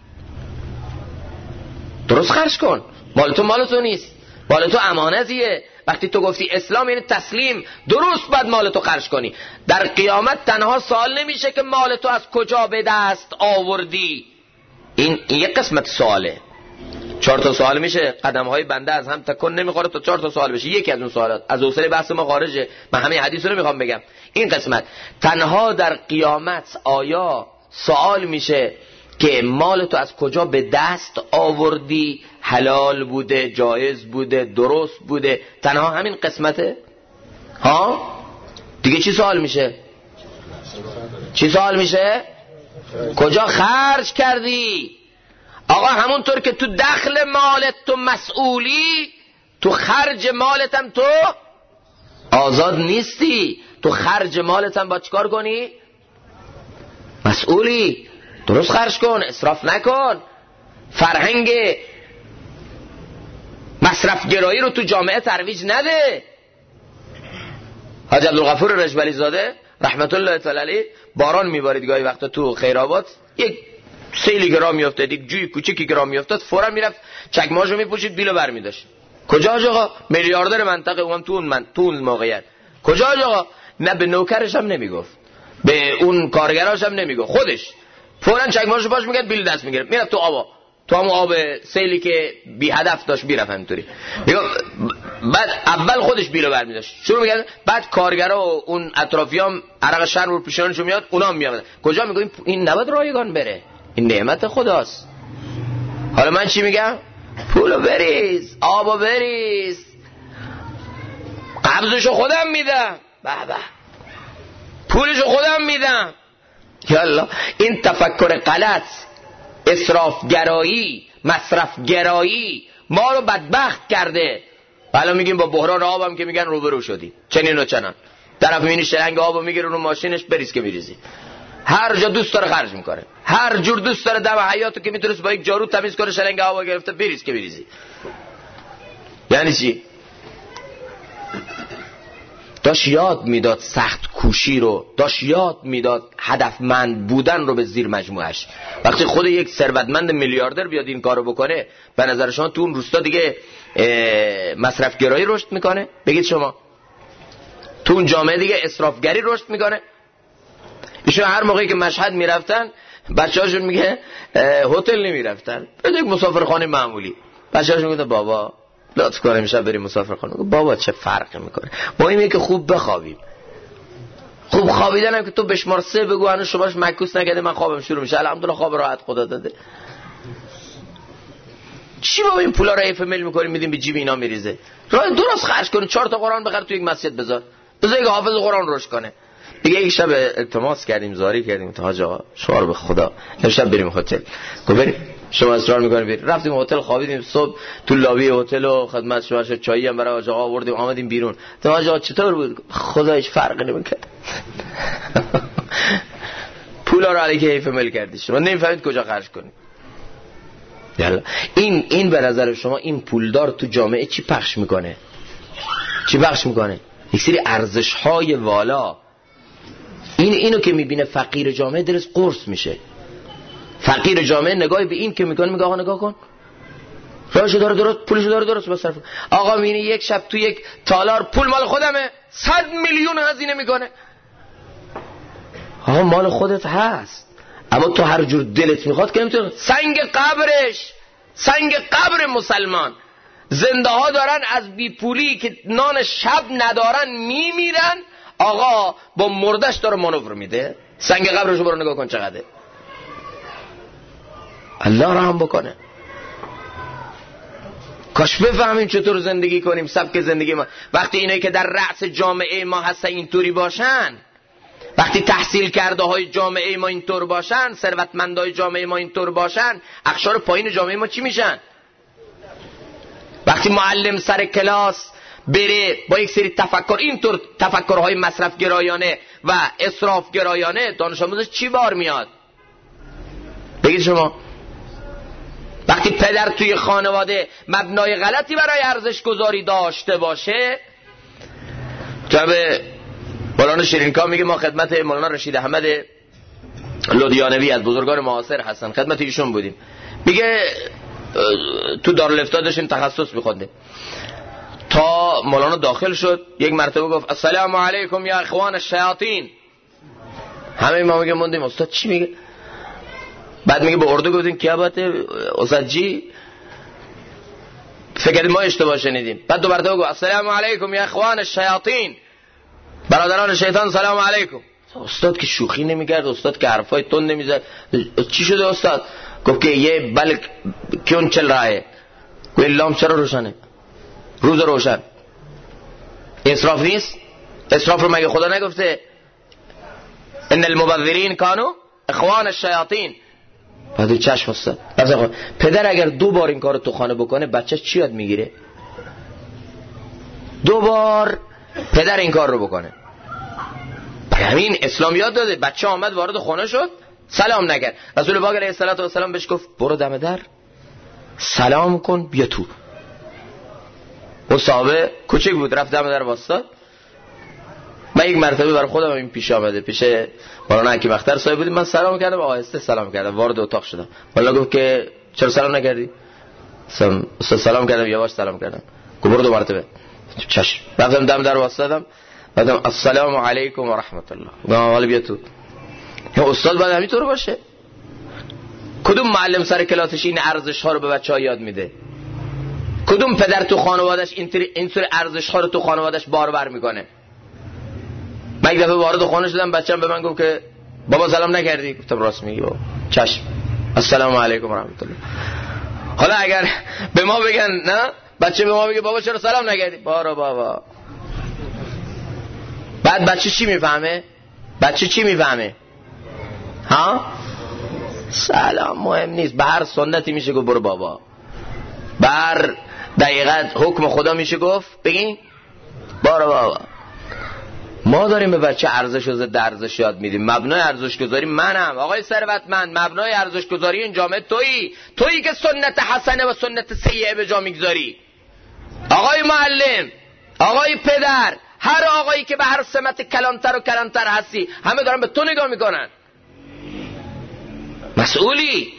درست خرج کن، مال تو نیست، مال تو امانتیه. وقتی تو گفتی اسلام یعنی تسلیم، درست باید مال تو خرج کنی. در قیامت تنها سوال نمیشه که مال تو از کجا به دست آوردی. این یک قسمت سواله. 4 تا سوال میشه، قدم های بنده از هم تکون نمیخوره تا 4 تا سوال بشه. یکی از اون سوالات از حوصله بحث ما خارجه، من همه حدیث رو میخوام بگم. این قسمت تنها در قیامت آیا سوال میشه که مال تو از کجا به دست آوردی، حلال بوده، جایز بوده، درست بوده، تنها همین قسمته؟ ها دیگه چی سوال میشه؟ کجا خرج کردی؟ آقا همونطور که تو دخل مالت تو مسئولی، تو خرج مالت هم تو آزاد نیستی. تو خرج مالت هم با چیکار کنی؟ مسئولی. درست خرج کن، اسراف نکن. فرهنگ مصرف گرایی رو تو جامعه ترویج نده. حاج عبدالغفور رجبلی زاده رحمت الله تعالی علیه باران میبارید گاهی وقتا تو خیرآباد، یک سیلی که راه میافتاد، یک جوی کوچیکی که راه میافتاد، فورا میرفت چکمه‌اشو میپوشید، بیلو برمی‌داشت. کجا آقا؟ میلیاردر منطقه اون تو اون موقعیت. کجا آقا؟ نه به نوکرش هم نمیگفت، به اون کارگراش هم نمیگفت، خودش فورا چکمه‌اشو باش میگرفت، بیلو دست میگرفت، میرفت تو آب، تو همون آب سیلی که بی هدف داشت میرفت همینطوری. بعد اول خودش بیلو برمی‌داشت، شروع می‌کرد، بعد کارگرا و اون اطرافیام عرق شرم رو پیشانشون میاد، اونا هم میاد. کجا میگیم این نباید رایگان بره، این نعمت خداست. حالا من چی میگم؟ پولو بریز، آبو بریز، قبضشو خودم میدم، بابا پولشو خودم میدم. یالا این تفکر غلط، اسرافگرایی، مصرفگرایی ما رو بدبخت کرده. حالا میگیم با بحران آبم که میگن روبرو شدی، چنین و چنان. طرف میبینی شلنگ آبو میگیره رو ماشینش، بریز که میریزی. هر جا دوست داره خرج میکنه، هر جور دوست داره دم حیاتو که میتونست با یک جارو تمیز کنه، شلنگ آبو گرفته بریز که بریزی. یعنی چی؟ داشت یاد میداد سخت کوشی رو، داشت یاد میداد هدفمند بودن رو به زیر مجموعش. وقتی خود یک ثروتمند میلیاردر بیاد این کارو بکنه، به نظر شما تو اون روستا دیگه مصرفگرایی رشد میکنه؟ بگید شما تو اون جامعه دیگه اسرافگری رشد میکنه؟ ایشون هر موقعی که مشهد میرفتن بچه‌هاشون میگه هتل نمیرفتن، به یک مسافرخانه معمولی. بچه‌هاشون میگه بابا لطف کن امشب بریم مسافرخانه. بابا چه فرقی میکنه، مهمه که خوب بخوابیم. خوب خوابیدن هم که تو بشمار 3 بگو هنوز شباش مکوس نکرده من خوابم شروع میشه، الحمدلله خواب راحت خدا داده. چی بابا این پولا رو ایف میل میکنیم میدیم به جیب اینا میریزه؟ راه درست خرج کنین، 4 تا قرآن بخر تو یک مسجد بذار یک حافظ قرآن روش کنه. دیگه یک شب التماس کردیم، زاری کردیم تا حاج آقا شعار به خدا امشب بریم هتل. گفت بریم. شما اصرار میکنید بریم. رفتیم هتل، خوابیدیم. صبح تو لابی هتل و خدمت شما چایی هم برای حاج آقا آوردیم، آمدیم بیرون. تا حاج آقا چطور بود؟ خدا هیچ فرقی نمیکرد. پولا رو علیه ایف میل کردید، شما نمیفهمید کجا خرج کنید. یلا این به نظر شما این پولدار تو جامعه چی پخش میکنه؟ چی پخش میکنه؟ یک سری ارزش‌های والا. اینو که میبینه فقیر جامعه درست قرص میشه. فقیر جامعه نگاه به این که میکنه میگه آقا نگاه کن، راهشو داره درست، پولشو داره درست بصرف. آقا میبینی یک شب تو یک تالار پول مال خودمه 100 میلیون هزینه میکنه. آقا مال خودت هست، اما تو هر جور دلت میخواد که نمیتونی. سنگ قبر مسلمان زنده ها دارن از بی پولی که نان شب ندارن میمیرن. آقا با مردش داره مانور میده. سنگ قبرشو برو نگاه کن چقدره. الله رحم بکنه. کاش بفهمیم چطور زندگی کنیم، سبک زندگی ما. وقتی اینایی که در رأس جامعه ما هستن اینطوری باشن، وقتی تحصیل کرده های جامعه ما اینطور باشن، ثروتمندای جامعه ما اینطور باشن، اقشار پایین جامعه ما چی میشن؟ وقتی معلم سر کلاس بره با یک سری تفکر، اینطور تفکرهای مصرف گرایانه و اسراف گرایانه، دانش آموزش چی بار میاد؟ بگید شما. وقتی پدر توی خانواده مبنای غلطی برای ارزش گذاری داشته باشه، جناب مولانا شیرینکا میگه ما خدمت مولانا رشید احمد لودیانوی از بزرگان معاصر هستن، خدمت ایشون بودیم. میگه تو دارالفتاء داشتیم تخصص میخوندیم، تا مولانا داخل شد یک مرتبه گفت السلام علیکم یا اخوان الشیاطین. همه ما میگه موندیم استاد چی میگه؟ بعد میگه به اردو گفتیم کیا باته استاد جی، فکر ما اشتباه شنیدیم. بعد دو مرتبه گفت السلام علیکم یا اخوان الشیاطین، برادران شیطان سلام علیکم. استاد که شوخی نمیکرد، استاد که حرفای تند نمیزد. چی شده استاد؟ گفت که یه بلک کیون چل راه ہے. گفت لام چرا روشنه؟ روز روشن. اسراف نیست؟ اسراف رو مگه خدا نگفته ان المبذرین کانوا اخوان الشیاطین؟ بعد چشم استاد. پدر اگر 2 بار این کارو تو خانه بکنه بچه‌ش چی یاد میگیره؟ 2 بار پدر این کار رو بکنه. همین اسلام یاد داده. بچه آمد وارد خانه شد سلام نکرد، رسول پاک علیه السلام بهش گفت برو دم در سلام کن بیا تو. اون صحابه کوچک بود رفت دم در واسطاد. من یک مرتبه برای خودم این پیش آمده، پیش مولانا حکیم اختر صاحب بودیم، من سلام کردم، آهسته سلام کردم، وارد اتاق شدم. مولانا گفت که چرا سلام نکردی؟ سلام کردم، یواش سلام کردم. گفت برو 2 مرتبه. چشم. رفتم دم در واسطادم، بعدم السلام علیکم و رحمت الله. حالا بیا تو. یا استاد باید همینطور باشه؟ کدوم معلم سر کلاسش این ارزش ها رو به بچه‌ها یاد میده؟ کدوم پدر تو خانواده‌اش اینطور ارزش ها رو تو خانواده‌اش بارور میکنه؟ من یک دفعه وارد خانه شدم، بچه‌م به من گفت که بابا سلام نکردی؟ گفتم راست میگی بابا. چشم. السلام علیکم و رحمت الله. حالا اگر به ما بگن نه، بچه به ما بگه بابا چرا سلام نکردی؟ بابا. بعد بچه چی میفهمه؟ ها؟ سلام مهم نیست. به هر سنتی میشه گفت برو بابا. بر دقیقاً حکم خدا میشه گفت بگین برو بابا. ما داریم به بچه ارزش و ضد ارزش یاد میدیم. مبنای ارزش گذاری منم. آقای ثروتمند، مبنای ارزش گذاری این جامعه تویی که سنت حسنه و سنت سیئه به جا میگذاری. آقای معلم، آقای پدر، هر آقایی که به هر سمت کلانتر هستی، همه دارن به تو نگاه میکنن. مسئولی.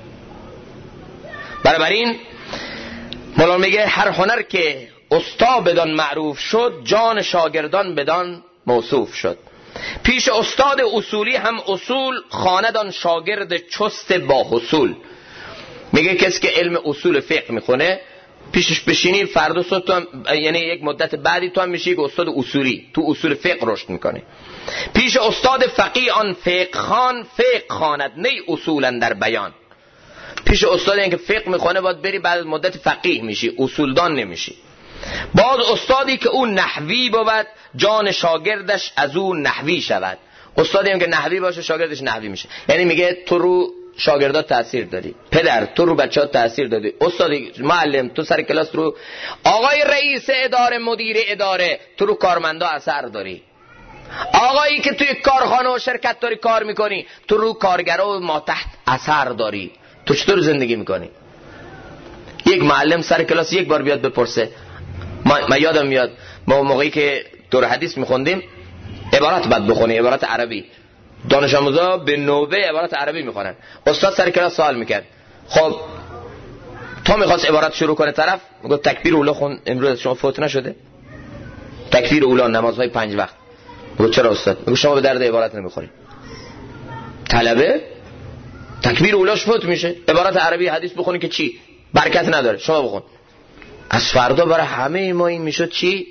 بنابراین مولانا میگه هر هنر که استا بدان معروف شد، جان شاگردان بدان موصوف شد. پیش استاد اصولی هم اصول خواندان شاگرد چست با حصول. میگه کسی که علم اصول فقه میخونه پیشش بشینی فردا صبح تو هم، یعنی یک مدت بعدی تو هم میشی یک استاد اصولی، تو اصول فقه رشد میکنه. پیش استاد فقیه آن فقه خان فقه خواند نه اصولا در بیان. پیش استاد این که فقه میخونه باید بری بعد مدت فقیه میشی، اصولدان نمیشی. باز استادی که اون نحوی بود جان شاگردش از اون نحوی شود. استادی هم که نحوی باشه شاگردش نحوی میشه. یعنی میگه تو رو شاگردات تاثیر داری، پدر تو رو بچه‌ها تاثیر دادی، استادی معلم تو سر کلاس رو، آقای رئیس اداره مدیر اداره تو رو کارمندا اثر داری، آقایی که توی کارخانه و شرکت داری کار میکنی تو رو کارگرا و ما تحت اثر داری. تو چطور زندگی میکنی؟ یک معلم سر کلاس یک بار بیاد بپرسه. من یادم میاد ما موقعی که دور حدیث میخوندیم عبارت بعد بخونی، عبارت عربی، دانش آموزا به نوبه عبارت عربی میخونن. استاد سر کلاس سوال میکرد، خب تا میخواست عبارت شروع کنه طرف میگه تکبیر اولا خون، امروز شما فوت نشده؟ تکبیر اولا نمازهای 5 وقت. میگه چرا استاد؟ میگه شما به درد عبارت نمیخورید. طلبه تکبیر اولاش فوت میشه، عبارت عربی حدیث بخونی که چی؟ برکت نداره، شما بخون. از فردا برای همه ما این میشد چی؟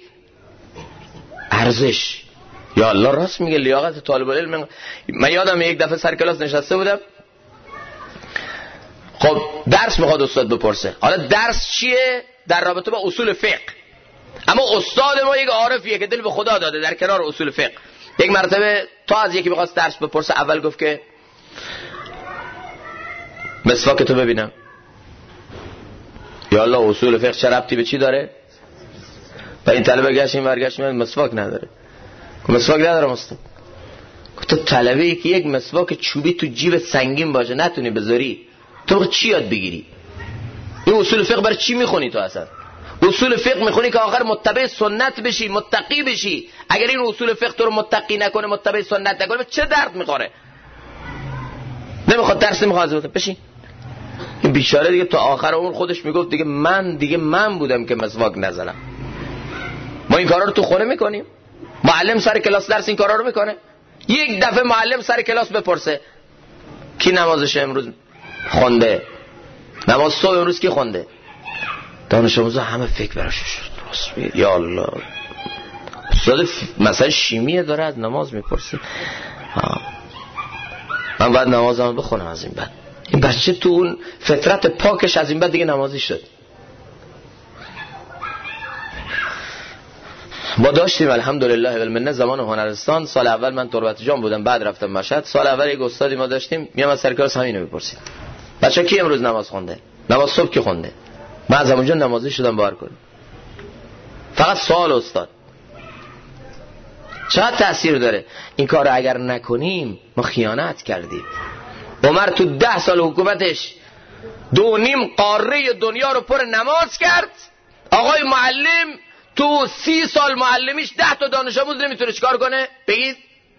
ارزش. یا الله راست میگه، لیاقت طالب العلم. من یادم یک دفعه سر کلاس نشسته بودم، خب درس میخواد استاد بپرسه، حالا درس چیه؟ در رابطه با اصول فقه. اما استاد ما یک عارفیه که دل به خدا داده در کنار اصول فقه. یک مرتبه تا از یکی میخواست درس بپرسه، اول گفت که مسواک تو ببینم. یا الله اصول فقه چه ربطی به چی داره؟ و این طلبه گشت این ورگشت میاد مسواک نداره. مسواک ندارم استاد. تو طلبه ای که یک مسواک چوبی تو جیب سنگین باشه نتونی بذاری، تو چی یاد بگیری؟ این اصول فقه برای چی میخونی تو اصلا؟ اصول فقه میخونی که آخر متبع سنت بشی، متقی بشی. اگر این اصول فقه تو رو متقی نکنه، متبع سنت نکنه، به چه درد میخوره؟ نمیخواد درس نمیخواد بشی. این بیچاره دیگه تا آخر عمر خودش میگفت دیگه من بودم که مسواک نزنم. ما این کارا رو تو خونه میکنیم. معلم سر کلاس درس این کارا رو میکنه. یک دفعه معلم سر کلاس بپرسه کی نمازش امروز خونده، نماز صبح امروز کی خونده؟ دانش آموزا همه فکر براش شد. یا الله، استاد مثلا شیمی داره از نماز میپرسه. من باید نمازمو بخونم از این بعد. این بچه تو اون فطرت پاکش از این بعد دیگه نمازی شد. ما داشتیم الحمدلله والمنه زمان هنرستان. سال اول من تربت جام بودم، بعد رفتم مشهد. سال اول یک استادی ما داشتیم میام از سر کلاس همینو میپرسید، بچه کی امروز نماز خونده؟ نماز صبح کی خونده؟ من از همونجا نمازی شدم باور کنید. فقط سوال استاد. چقدر تأثیر داره این کار. اگر نکنیم ما خیانت کردیم. عمر تو 10 سال حکومتش 2.5 قاره دنیا رو پر نماز کرد. آقای معلم تو 30 سال معلمیش 10 تا دانش آموز نمیتونه چیکار کنه؟ بگید.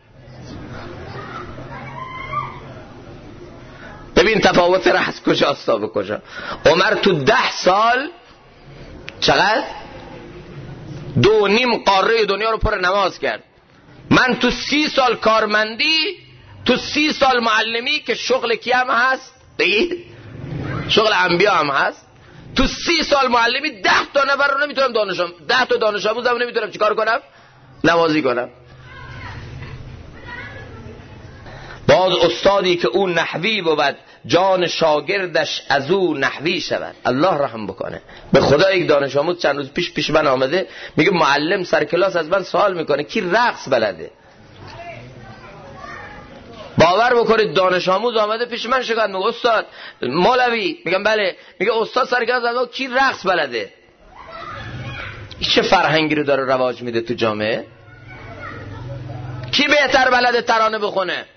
ببین تفاوت را از کجاست تا به کجا. عمر تو 10 سال چقدر؟ 2.5 قاره دنیا رو پر نماز کرد. من تو 30 سال کارمندی، تو 30 سال معلمی که شغل کی هم هست؟ بگید. شغل انبیا هم هست. تو 30 سال معلمی 10 تا نفر رو نمیتونم 10 تا دانش آموزم نمیتونم چیکار کنم؟ نمازی کنم. باز استادی که اون نحوی بود جان شاگردش از او نحوی شود. الله رحم بکنه. به خدا یک دانش آموز چند روز پیش من آمده میگه معلم سر کلاس از من سوال میکنه کی رقص بلده؟ باور بکنید دانش آموز آمده پیش من شکایت میگه استاد مولوی، میگم بله، میگه استاد سر کلاس از من کی رقص بلده؟ این چه فرهنگی رو داره رواج میده تو جامعه؟ کی بهتر بلده ترانه بخونه؟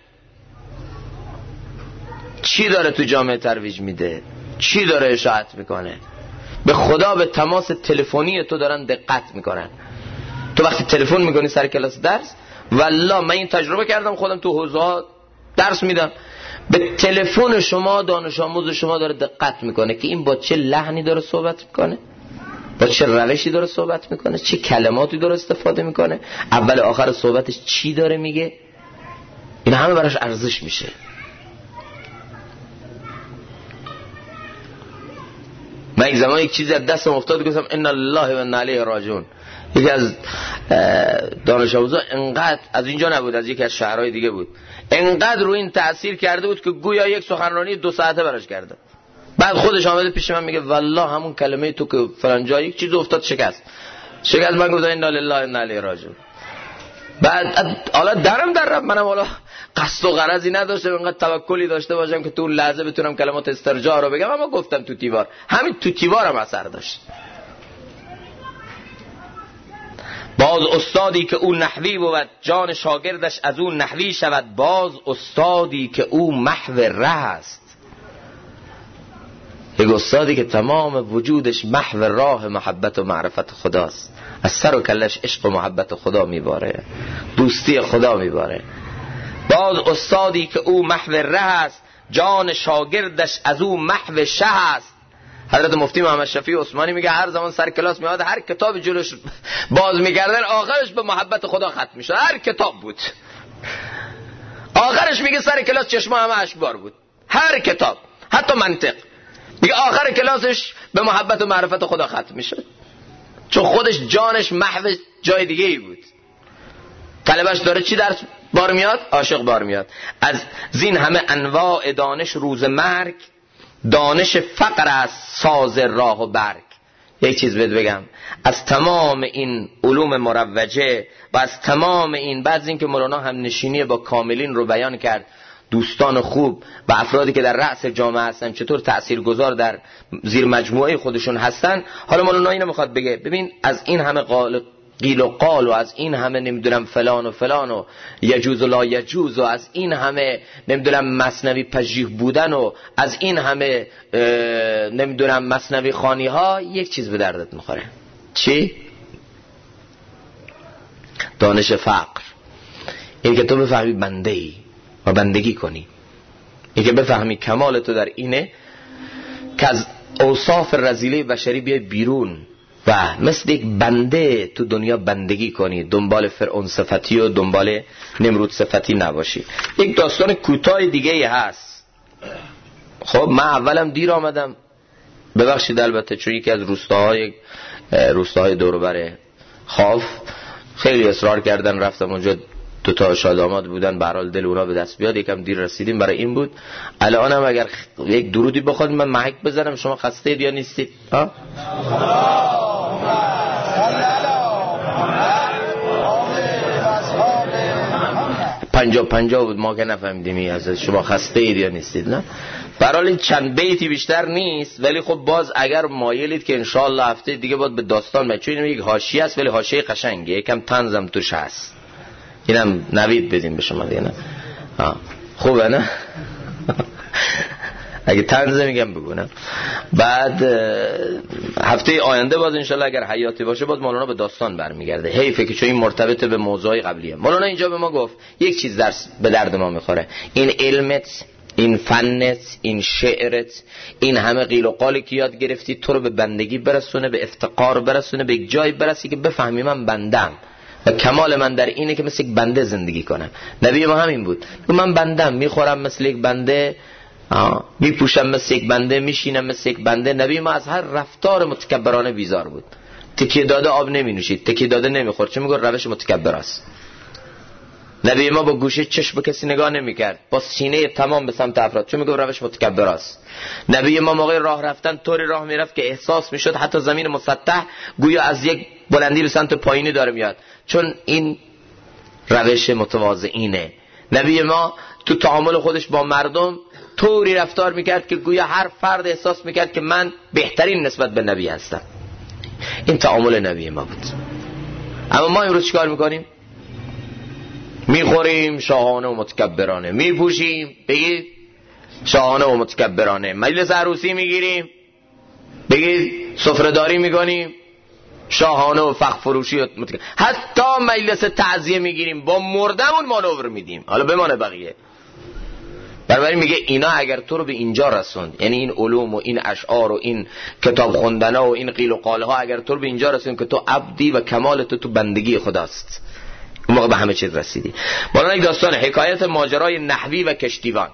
چی داره تو جامعه ترویج میده؟ چی داره اشاعت میکنه؟ به خدا به تماس تلفنی تو دارن دقت میکنن. تو وقتی تلفن میکنی سر کلاس درس، والله من این تجربه کردم خودم تو حوزه ها درس میدم، به تلفن شما دانش آموز شما داره دقت میکنه که این با چه لحنی داره صحبت میکنه، با چه روشی داره صحبت میکنه، چه کلماتی داره استفاده میکنه، اول آخر صحبتش چی داره میگه، این همه براش ارزش میشه. من یک زمان یک چیزی از دستم افتاد گفتم انا لله و انا الیه راجعون. یکی از دانش آموزا انقدر، از اینجا نبود، از یکی از شهرهای دیگه بود، انقدر رو این تأثیر کرده بود که گویا یک سخنرانی 2 ساعته براش کرده. بعد خودش آمده پیش من میگه والله همون کلمه تو که فلان جا یک چیز افتاد شکست. من گفتم انا لله و انا الیه راجعون. بعد حالا درم در رفت، منم حالا قصد و غرضی نداشتم، اینقدر توکلی داشته باشم که تو اون لحظه بتونم کلمات استرجاع رو بگم، اما گفتم تو تیوار، همین تو تیوارم اثر داشت. باز استادی که او نحوی بود جان شاگردش از او نحوی شود، باز استادی که او محو ره است. یک استادی که تمام وجودش محو راه محبت و معرفت خداست، از سر و کلش عشق و محبت خدا میباره، دوستی خدا میباره. باز استادی که او محو ره است، جان شاگردش از او محو شه است. حضرت مفتی محمد شفیع عثمانی میگه هر زمان سر کلاس میاد هر کتاب جلوش باز میگردن آخرش به محبت خدا ختم میشه. هر کتاب بود آخرش میگه سر کلاس چشم همه اشکبار بود، هر کتاب، حتی منطق، میگه آخر کلاسش به محبت و معرفت خدا ختم میشه، چون خودش جانش محو جای دیگه ای بود. طلبش داره چی درس بار میاد؟ عاشق بار میاد. از زین همه انواع دانش روز مرگ، دانش فقر است ساز راه و برگ. یک چیز بهت بگم، از تمام این علوم مروجه و از تمام این، بعد این که مولانا هم نشینی با کاملین رو بیان کرد، دوستان خوب و افرادی که در رأس جامعه هستن چطور تأثیرگذار در زیر مجموعه خودشون هستن، حالا مولانا اینو میخواد بگه. ببین از این همه قیل و قال و از این همه نمیدونم فلان و فلان و یجوز و لا یجوز و از این همه نمیدونم مثنوی پژیح بودن و از این همه نمیدونم مثنوی خوانی ها، یک چیز به دردت میخوره. چی؟ دانش فقر. این که تو بفهمی بنده ای و بندگی کنی، این که بفهمی کمال تو در اینه که از اوصاف رذیله بشری بیای بیرون و مثل یک بنده تو دنیا بندگی کنی، دنبال فرعون صفتی و دنبال نمرود صفتی نباشی. یک داستان کوتاه دیگه هست. خب من اولم دیر آمدم، ببخشید البته، چون یکی از روستاهای دور و بر خاف خیلی اصرار کردن رفتم اونجا، 2 شاداماد بودن، به هر حال دل اونا به دست بیاد، یکم دیر رسیدیم، برای این بود. الانم اگر یک درودی بخواد من محک بزنم، شما خسته اید یا نیستید؟ ها؟ 50-50 بود، ما که نفهمیدیم از شما خسته اید یا نیستید. نه برحال این چند بیتی بیشتر نیست، ولی خب باز اگر مایلید که انشاءالله هفته دیگه باید به داستان بچویم، یک حاشیه است ولی حاشیه قشنگه، یکم طنزم توش هست، اینم نوید بدیم به شما دیگه. نه خوبه نه؟ اگه طنزه میگم بگونم. بعد هفته آینده باز انشالله اگر حیاتی باشه باز مولانا به داستان برمیگرده. حیفه که چون این مرتبط به موضوعی قبلیه. مولانا اینجا به ما گفت یک چیز درس به درد ما میخوره، این علمت، این فنت، این شعرت، این همه قیل و قالی که یاد گرفتی تو رو به بندگی برسونه، به افتقار برسونه، به یک جای برسی که بفهمی من بندم و کمال من در اینه که مثل یک بنده زندگی کنم. نبی ما همین بود، من بندم، میخورم مثل یک بنده، میپوشم مثل یک بنده، میشینم مثل یک بنده. نبی ما از هر رفتار متکبرانه بیزار بود. تکیه داده آب نمی نوشید، تکیه داده نمیخورد، چون میگه روش متکبر است. نبی ما با گوشه چشم به کسی نگاه نمیکرد، با سینه تمام به سمت افراد، چون میگه روش متکبر است. نبی ما موقع راه رفتن طوری راه میرفت که احساس میشد حتی زمین مسطح گویا از یک بلندی به سمت پایینی داره میاد، چون این روش متواضعینه. نبی ما تو تعامل خودش با مردم طوری رفتار میکرد که گویا هر فرد احساس میکرد که من بهترین نسبت به نبی هستم. این تعامل نبی ما بود. اما ما امروز چیکار میکنیم؟ میخوریم شاهانه و متکبرانه، میپوشیم بگید شاهانه و متکبرانه، مجلس عروسی میگیریم بگید سفره‌داری میکنیم شاهانه و فخ فروشی و حتی مجلس تعزیه میگیریم با مردمون مانور میدیم. حالا بمانه بقیه بنابراین میگه اینا اگر تو رو به اینجا رسوند، یعنی این علوم و این اشعار و این کتاب خوندنا و این قیل و قال ها اگر تو رو به اینجا رسوند که تو عبدی و کمال تو بندگی خداست، اون موقع به همه چیز رسیدی. مولانا یک داستان حکایت ماجرای نحوی و کشتیبان.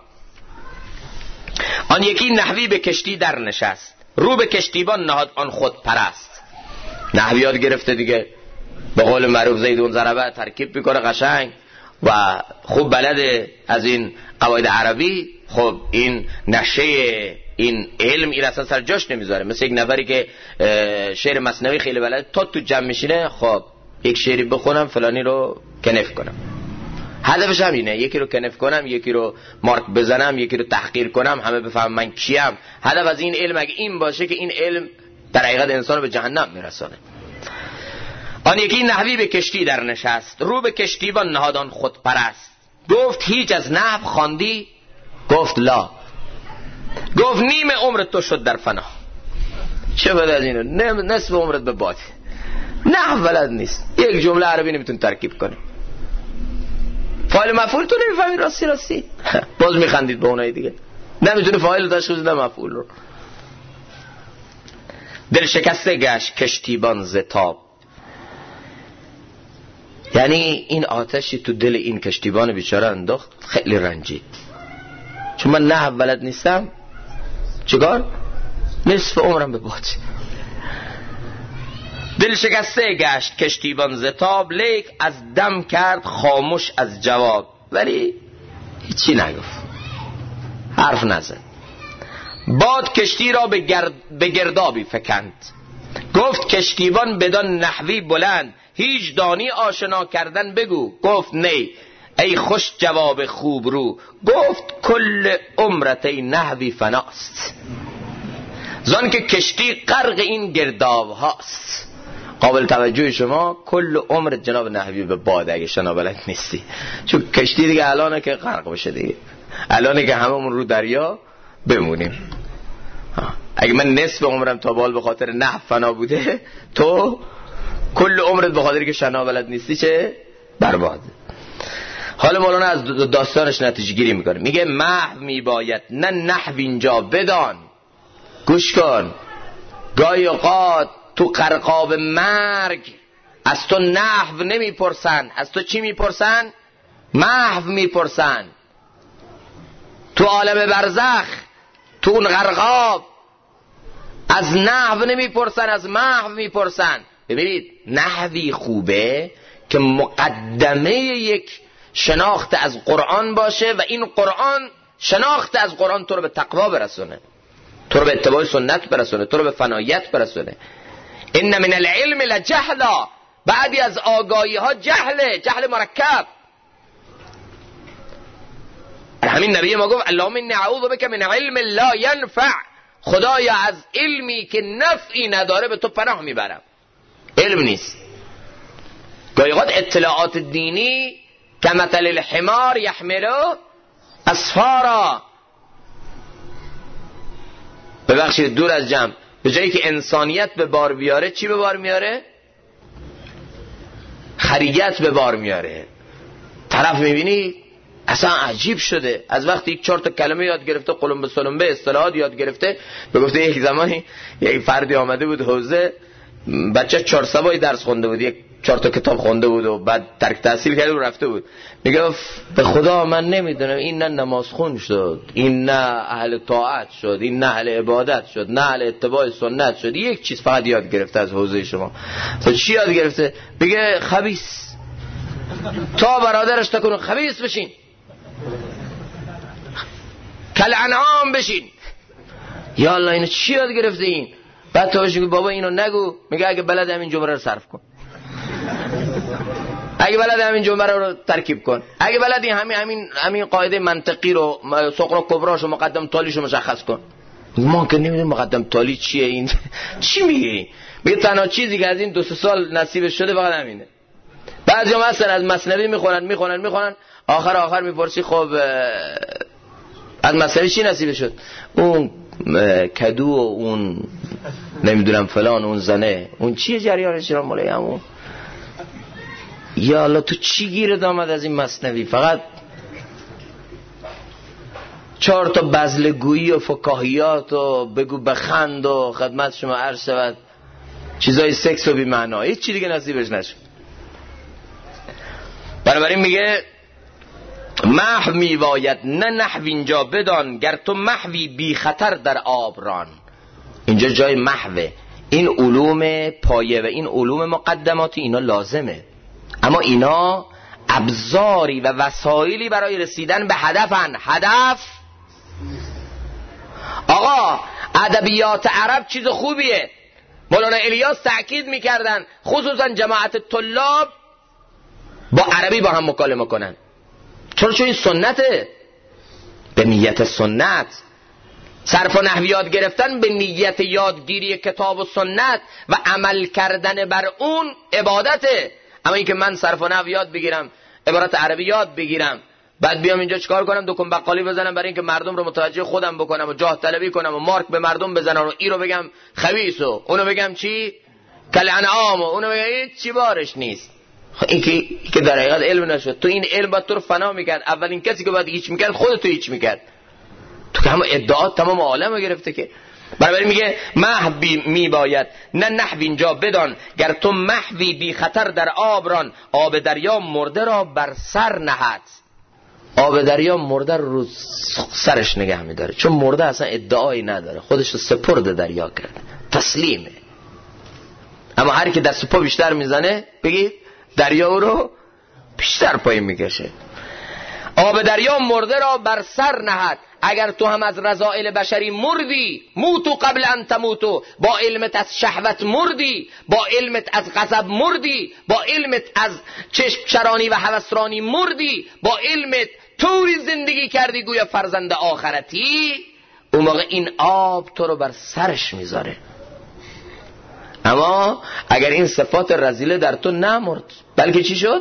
آن یکی نحوی به کشتی در نشست، رو به کشتیبان نهاد آن خود پرست. نحوی یاد گرفته دیگه، به قول معروف زیدون ضربه ترکیب میکنه قشنگ و خوب بلده از این قواعد عربی. خب این نشه این علم این اصلا سر جاش نمیذاره. مثل یک نفری که شعر مثنوی خیلی بلده، تا تو جمع میشینه خب یک شعری بخونم فلانی رو کنف کنم، هدفش هم اینه، یکی رو کنف کنم، یکی رو مارک بزنم، یکی رو تحقیر کنم، همه بفهم من کیم. هدف از این علم اگه این باشه که این علم در حقیقت انسان رو به جهنم میرسانه. آن یکی نحوی به کشتی در نشست، رو به کشتیبان نهادان خود پرست. گفت هیچ از نحو خواندی؟ گفت لا. گفت نیم عمرت تو شد در فنا. چه بد از اینو، نصف عمرت به باد. نحو بلد نیست، یک جمله عربی نمیتون ترکیب کنه، فاعل مفعول تو نمیفهمید راستی باز میخندید به اونای دیگه، نمیتونه فاعل تشخیص بده مفعول رو. دل شکسته گشت کشتیبان ز تاب، یعنی این آتشی تو دل این کشتیبان بیچاره انداخت، خیلی رنجید. چون من نحو بلد نیستم چیکار؟ نصف عمرم به باد. دل شکسته گشت کشتیبان ز تاب، لیک از دم کرد خاموش از جواب. ولی هیچی نگفت، حرف نزد. باد کشتی را به گردابی فکند، گفت کشتیبان بدان نحوی بلند، هیچ دانی آشنا کردن بگو. گفت نی ای خوش جواب خوب رو، گفت کل عمرت ای نحوی فناست. زان که کشتی غرق این گرداب هاست. قابل توجه شما کل عمرت جناب نحوی به باد اگه شنا بلد نیستی، چون کشتی دیگه الانه که غرق بشه دیگه، الانه که هممون رو دریا بمونیم. اگه من نصف عمرم تا بال به خاطر نحو فنا بوده، تو کل عمرت به خاطر که شنا بلد نیستی چه برباد. حالا مولانا از داستانش نتیجه گیری میکنه، میگه محو میباید نه نحو اینجا بدان. گوش کن، گاهی اوقات تو قرقاب مرگ از تو نحو نمیپرسن، از تو چی میپرسن؟ محو میپرسن. تو عالم برزخ تو اون قرقاب از نحو نمیپرسن، از محو میپرسن. ببینید نحوی خوبه که مقدمه یک شناخت از قرآن باشه و این قرآن، شناخت از قرآن تو رو به تقوا برسونه، تو رو به اتباع سنت برسونه، تو رو به فنایت برسونه. ان من العلم لجهلا، بعدی از آگاهی ها جهل مرکب. همین نبی ما گفت اللهم انی اعوذ بک من علم لا ینفع، خدایا از علمی که نفعی نداره به تو پناه میبرم. علم نیست. گاهی اوقات اطلاعات دینی کمثل الحمار یحمل اسفارا، ببخشید دور از جمع، به جایی که انسانیت به بار بیاره چی به بار میاره؟ خریت به بار میاره. طرف میبینی اصلا عجیب شده، از وقتی یک 4 تا کلمه یاد گرفته، قلم به سلم به اصطلاحات یاد گرفته. به گفته یک زمانی یک فردی آمده بود حوزه، بچه 4 سبایی درس خونده بود، یک 4 تا کتاب خونده بود و بعد ترک تحصیل کرده و رفته بود. میگه به خدا من نمیدونم این نه نماز خون شد، این نه اهل طاعت شد، این نه اهل عبادت شد، نه اهل اتباع سنت شد. یک چیز فقط یاد گرفته از حوزه شما. تو چی یاد گرفته؟ میگه خبیث. تا برادرش تکنون خبیث بشین، کل انعام بشین. یا الله اینو چی یاد گرفته این؟ بعد تو باشی بابا اینو نگو، میگه اگه بلد همین جمله رو صرف کن، اگه بلد همین جمله رو ترکیب کن، اگه بلدی همین قاعده منطقی رو، صغرا کبراش و مقدم تالیش رو مشخص کن. ما که نمیدونم مقدم تالی چیه این چی میگه؟ میگه تنها چیزی که از این 2-3 سال نصیبش شده فقط همینه. بعضی مثلا از مثنوی میخونن آخر میپرسی خب از مثنوی چی نصیبش شد؟ اون کدو و اون نمیدونم فلان، اون زنه، اون چیه جریانش را مالای همون؟ یا الله تو چی گیرت آمد از این مثنوی؟ فقط 4 تا بزلگویی و فکاهیات و بگو بخند و خدمت شما عرض شود چیزای سکس و بی معنا، هیچ چی دیگه نصیبش نشد. بنابراین میگه محو میباید نه نحو اینجا بدان، گر تو محوی بی خطر در آبران. اینجا جای محوه. این علوم پایه و این علوم مقدماتی اینا لازمه، اما اینا ابزاری و وسایلی برای رسیدن به هدفن. هدف آقا ادبیات عرب چیز خوبیه. مولانا الیاس تأکید میکردن خصوصا جماعت طلاب با عربی با هم مکالمه کنن. چون این سنته، به نیت سنت. صرف و نحو یاد گرفتن به نیت یادگیری کتاب و سنت و عمل کردن بر اون عبادته. اما این که من صرف و نحو یاد بگیرم، عبارت عربی یاد بگیرم، بعد بیام اینجا چیکار کنم؟ دکون بقالی بزنم برای اینکه مردم رو متوجه خودم بکنم و جاه طلبی کنم و مارک به مردم بزنم و این رو بگم خبیث و اونو بگم چی کل انعام و اونو بگم هیچ چی بارش نیست. این که در حقیقت علم نشد. تو این علم باید تو رو فنا میکرد. اولین کسی که باید هیچ میکرد خودت تو هیچ میکرد. تو که همه ادعات تمام عالم رو گرفته که. بنابراین میگه محوی میباید نه نحو اینجا بدان، گر تو محوی بی خطر در آبران. آب دریا مرده را بر سر نهد. آب دریا مرده رو سرش نگه میداره، چون مرده اصلا ادعایی نداره، خودش رو سپرد دریا کرده، تسلیمه. اما هر کی دست پا بیشتر میزنه بگید دریا رو بیشتر پایین میکشه. آب دریا مرده را بر سر نهد. اگر تو هم از رذائل بشری مردی، موتو قبل ان تموتو، با علمت از شهوت مردی، با علمت از غضب مردی، با علمت از چشم چرانی و هوسرانی مردی، با علمت طوری زندگی کردی گویا فرزند آخرتی، اون موقع این آب تو رو بر سرش میذاره. اما اگر این صفات رذیله در تو نمرد، بلکه چی شد؟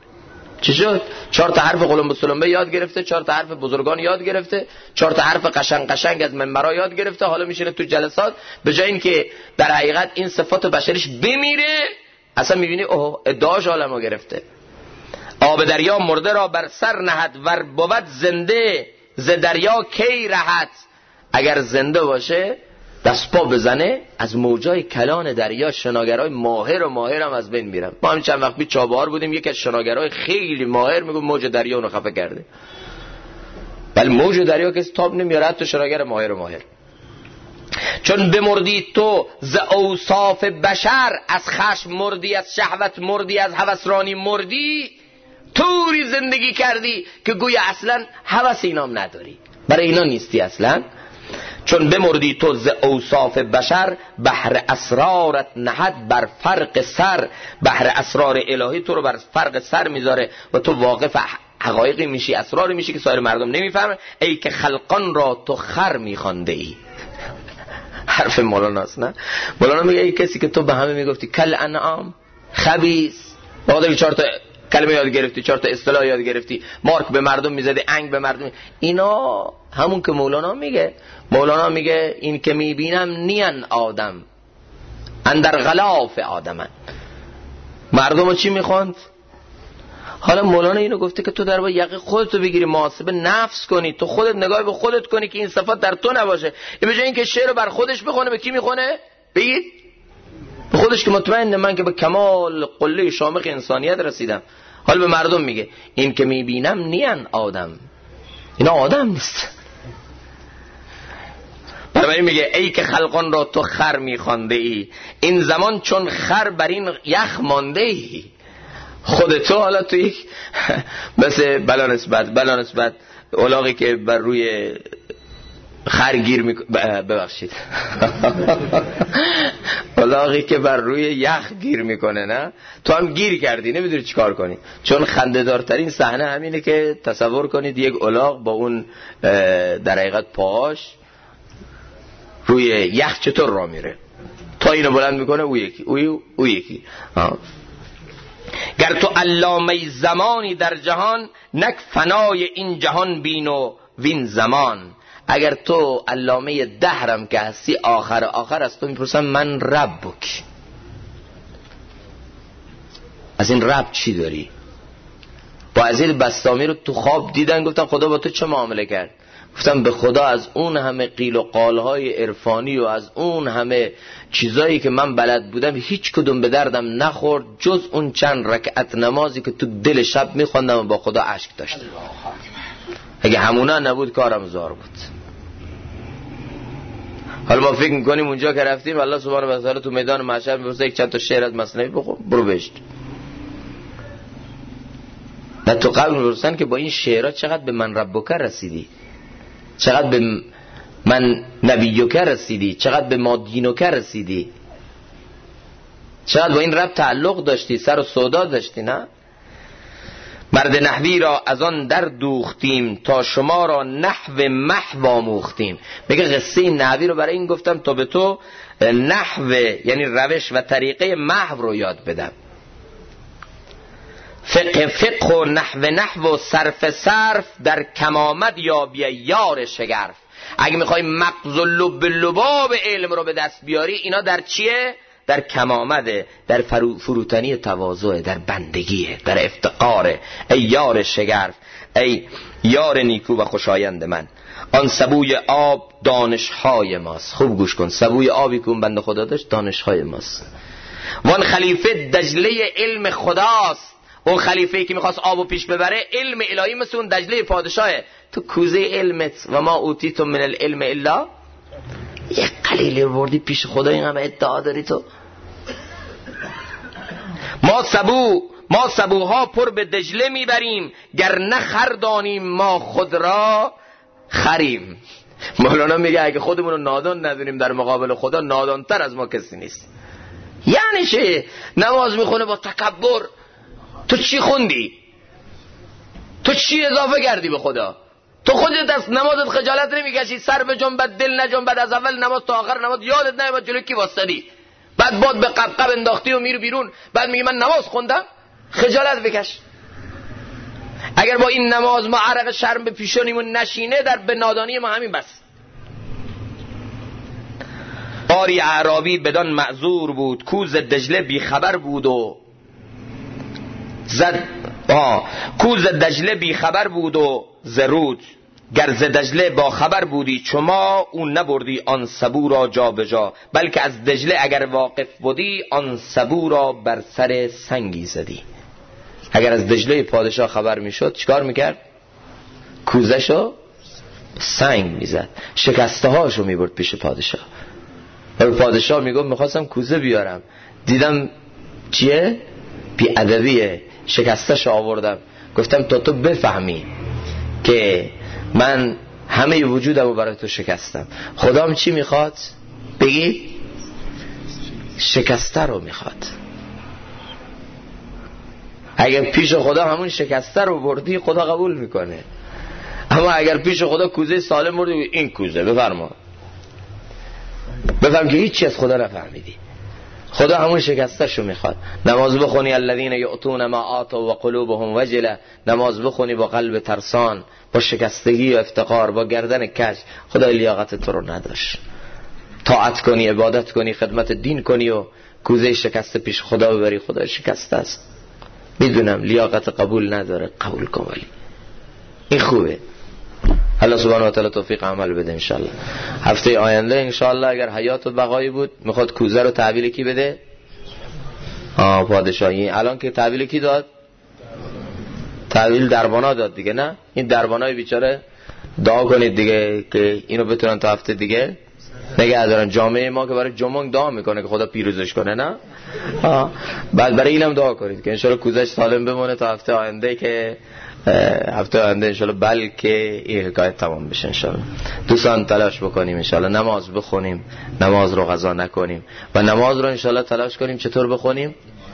4 تا حرف قلم بسلمبه یاد گرفته، 4 تا حرف بزرگان یاد گرفته، 4 تا حرف قشنگ از منبرا یاد گرفته، حالا میشینه تو جلسات به جای اینکه در حقیقت این صفات بشریش بمیره، اصلا میبینی اوه ادعاش عالمو گرفته. آب دریا مرده را بر سر نهد، ور بود زنده ز دریا کی رهد. اگر زنده باشه دست پا بزنه از موجای کلان دریا شناگرای ماهر هم از بین میرن. ما همین چند وقت پیش چابهار بودیم، یکی از شناگرای خیلی ماهر میگه موج دریا اونو خفه کرده. ولی موج دریا کسی تاب نمیاره، حتی شناگر ماهر. چون بمردی تو ز اوصاف بشر، از خشم مردی، از شهوت مردی، از هوسرانی مردی، طوری زندگی کردی که گویا اصلا هوس اینام نداری، برای اینا نیستی اصلا. چون بمردی تو ز اوصاف بشر، بحر اسرارت نهد بر فرق سر. بحر اسرار الهی تو رو بر فرق سر میذاره و تو واقف حقایقی میشی، اسراری میشی که سایر مردم نمیفهمن. ای که خلقان را تو خر میخوانده ای. حرف مولاناست نه؟ مولانا میگه ای کسی که تو به همه میگفتی کل انعام، خبیث، واقعا 4 تا کلمه یاد گرفتی، 4 تا اصطلاح یاد گرفتی، مارک به مردم میزدی، انگ به مردم، اینا همون که مولانا میگه این که میبینم نین آدم اندر غلاف آدمن. مردم چی میخواند؟ حالا مولانا اینو گفته که تو در باید یقه خودتو بگیری، محاسبه نفس کنی، تو خودت نگاه به خودت کنی که این صفات در تو نباشه. این به جای اینکه شعر بر خودش بخونه، به کی میخونه؟ بگید به خودش که مطمئنه من که به کمال قله شامخ انسانیت رسیدم. حالا به مردم میگه این که میبینم نین آدم، اینا آدم نیست. بنابراین میگه ای که خلقان را تو خر میخوانده ای، این زمان چون خر بر این یخ مانده ای. خودتو حالا تو یک بس بلا نسبت اولاغی که بر روی خر گیر ببخشید اولاغی که بر روی یخ گیر میکنه، نه تو هم گیر کردی نمیدونی چی کار کنی. چون خنده دارترین صحنه همینه که تصور کنید یک اولاغ با اون در حقیقت پاهاش روی یخ چطور راه میره، تا اینو بلند میکنه او یکی گر تو علامه زمانی در جهان، نک فنای این جهان بین و وین زمان. اگر تو علامه دهرم که هستی، آخر از تو میپرسم من ربک، از این رب چی داری؟ با عزیز بستامی رو تو خواب دیدن، گفتن خدا با تو چه معامله کرد؟ گفتم به خدا از اون همه قیل و قالهای عرفانی و از اون همه چیزایی که من بلد بودم هیچ کدوم به دردم نخورد جز اون چند رکعت نمازی که تو دل شب میخوندم و با خدا اشک داشتم. اگه همونا نبود کارم زار بود. حالا ما فکر میکنیم اونجا که رفتیم الله سبحانه و تعالی تو میدان محشر میپرسه یک چند تا شعر از مثنوی بخون برو بهشت. نه تو قبل میپرسن که با این شعرها چقدر به من ربک رسیدی، چقدر به من نبیک رسیدی، چقدر به ما دینک رسیدی، چقدر با این رب تعلق داشتی، سر و سودا داشتی. نه مرد نحوی را از آن در دوختیم تا شما را نحو محو آموختیم. میگه قصه نحوی رو برای این گفتم تا به تو نحو یعنی روش و طریقه محو رو یاد بدم. فقه و نحو و صرف در کم آمد یا بیا یار شگرف. اگه میخوای مغز و لب لباب علم رو به دست بیاری اینا در چیه؟ در کم آمده، در فروتنی تواضع، در بندگیه، در افتقاره. ای یار شگرف، ای یار نیکو و خوشایند من. آن سبوی آب دانشهای ماست. خوب گوش کن، سبوی آبی که اون بنده خدا داشت دانشهای ماست. وان خلیفه دجله علم خداست. اون خلیفه‌ای که میخواست آبو پیش ببره علم الهی مثل اون دجله پادشاهه. تو کوزه علمت و ما اوتیتم من العلم الا یک قلیلی وردی پیش خدا، این همه ادعا داری تو. ما سبوها پر به دجله میبریم، گر نه خردانیم ما خود را خریم. مولانا میگه اگه خودمون رو نادان ندونیم در مقابل خدا نادانتر از ما کسی نیست. یعنی چه؟ نماز میخونه با تکبر. تو چی خوندی؟ تو چی اضافه کردی به خدا؟ تو خودت از نمازت خجالت نمیکشی؟ سر به جنبت دل نجنبت، از اول نماز تا آخر نماز یادت نمیاد جلوی کی واسطی، بعد باد به قبقب انداختی و میری بیرون، بعد میگی من نماز خوندم. خجالت بکش. اگر با این نماز ما عرق شرم به پیشانیمون نشینه در به نادانی ما همین بس. آری اعرابی بدان معذور بود، کوز دجله بی خبر بود و کوز دجله بی خبر بود و زرود. گر ز دجله با خبر بودی چما، اون نبردی آن سبو را جا به جا. بلکه از دجله اگر واقف بودی آن سبو را بر سر سنگی زدی. اگر از دجله پادشاه خبر میشد چیکار میکرد؟ کوزشو سنگ میزد، شکسته هاشو میبرد پیش پادشاه. و پادشاه میگفت میخواستم کوزه بیارم، دیدم چیه؟ بی ادبیه، شکسته‌شو آوردم. گفتم تو بفهمی که من همه وجودمو برای تو شکستم. خدام چی میخواد؟ بگی شکسته رو میخواد. اگر پیش خدا همون شکسته رو بردی خدا قبول میکنه، اما اگر پیش خدا کوزه سالم بردی این کوزه بفرما، بفهم که هیچی از خدا نفهمیدی. خدا همون شکستشو میخواد. نماز بخونی الذین یؤتون ما آتوا و قلوبهم وجله، نماز بخونی با قلب ترسان، با شکستگی و افتقار، با گردن کج. خدا لیاقت تو رو نداشت. طاعت کنی، عبادت کنی، خدمت دین کنی و کوزه شکسته پیش خدا ببری. خدا شکسته است، میدونم لیاقت قبول نداره، قبول کن. ولی این خوبه. الله سبحانه و تعالی توفیق عمل بده انشالله. هفته آینده انشالله اگر حیات و بقایی بود میخواد کوزه رو تحویل کی بده؟ پادشاهی. الان که تحویل کی داد؟ تحویل دربانا داد دیگه. نه این دربانای بیچاره دعا کنید دیگه که اینو بتونن تا هفته دیگه نگه دارن. جامعه ما که برای جمعه دعا میکنه که خدا پیروزش کنه. نه بعد برای اینم دعا کنید که انشالله کوزش سالم بمونه تا هفته آینده، که هفته آینده انشالله بلکه این حکایت تمام بشه انشالله. دوستان تلاش بکنیم انشالله نماز بخونیم، نماز رو قضا نکنیم و نماز رو انشالله تلاش کنیم چطور بخونیم؟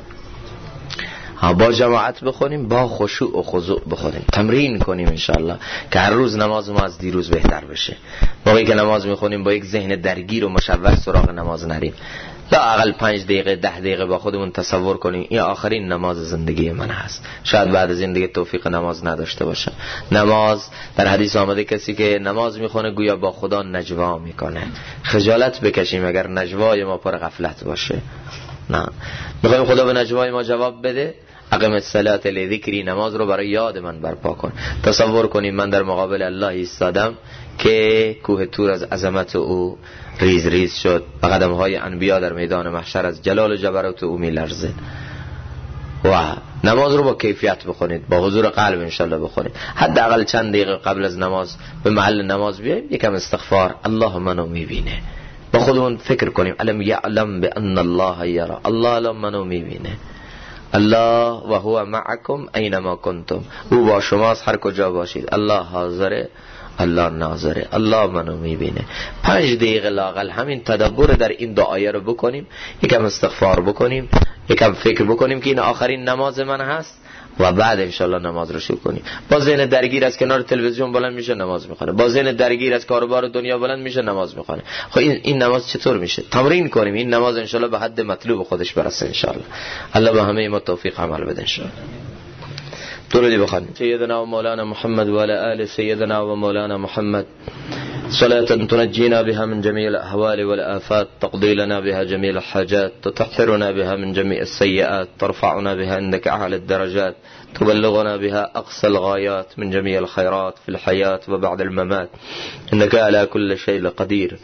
با جماعت بخونیم، با خشوع و خضوع بخونیم، تمرین کنیم انشالله که هر روز نماز ما از دیروز بهتر بشه. موقعی که نماز میخونیم با یک ذهن درگیر و مشوش سراغ نماز نریم. لااقل 5 دقیقه 10 دقیقه با خودمون تصور کنیم این آخرین نماز زندگی من هست. شاید بعد از این دیگه توفیق نماز نداشته باشم. نماز در حدیث آمده کسی که نماز میخونه گویا با خدا نجوا میکنه. خجالت بکشیم اگر نجوای ما پر غفلت باشه. نه، میخوایم خدا به نجوای ما جواب بده. اقم الصلاة لذکری، نماز رو برای یاد من برپا کن. تصور کنید من در مقابل الله ایستادم که کوه طور از عظمت او ریز ریز شد و قدمهای انبیا در میدان محشر از جلال و جبروت او میلرزه. و نماز رو با کیفیت بخونید، با حضور قلب انشالله بخونید. حداقل چند دقیقه قبل از نماز به محل نماز بیاییم، یکم استغفار، الله منو میبینه، با خودمون فکر کنیم الم یعلم بان الله یرى، الله الان منو میبینه، الله و هو معکم اینما کنتم، او با شماست هر کجا باشید، الله حاضره، الله ناظره، الله منو میبینه. 5 دقیقه لاقل همین تدبر در این دعایه رو بکنیم، یکم استغفار بکنیم، یکم فکر بکنیم که این آخرین نماز من هست و بعد انشالله نماز رو شروع کنیم. با ذهن درگیر از کنار تلویزیون بلند میشه نماز میخونه، با ذهن درگیر از کاروبار دنیا بلند میشه نماز میخونه. خب این نماز چطور میشه؟ تمرین کنیم این نماز انشالله به حد مطلوب خودش برسه انشالله. الله به همه ما توفیق عمل بده انشالله. درودی بخوانیم. سیدنا و مولانا محمد و علی آل سیدنا و مولانا محمد، صلاة تنجينا بها من جميع الأهوال والآفات، تقضي لنا بها جميع الحاجات، تطهرنا بها من جميع السيئات، ترفعنا بها عندك أعلى الدرجات، تبلغنا بها أقصى الغايات من جميع الخيرات في الحياة وبعد الممات، إنك على كل شيء قدير.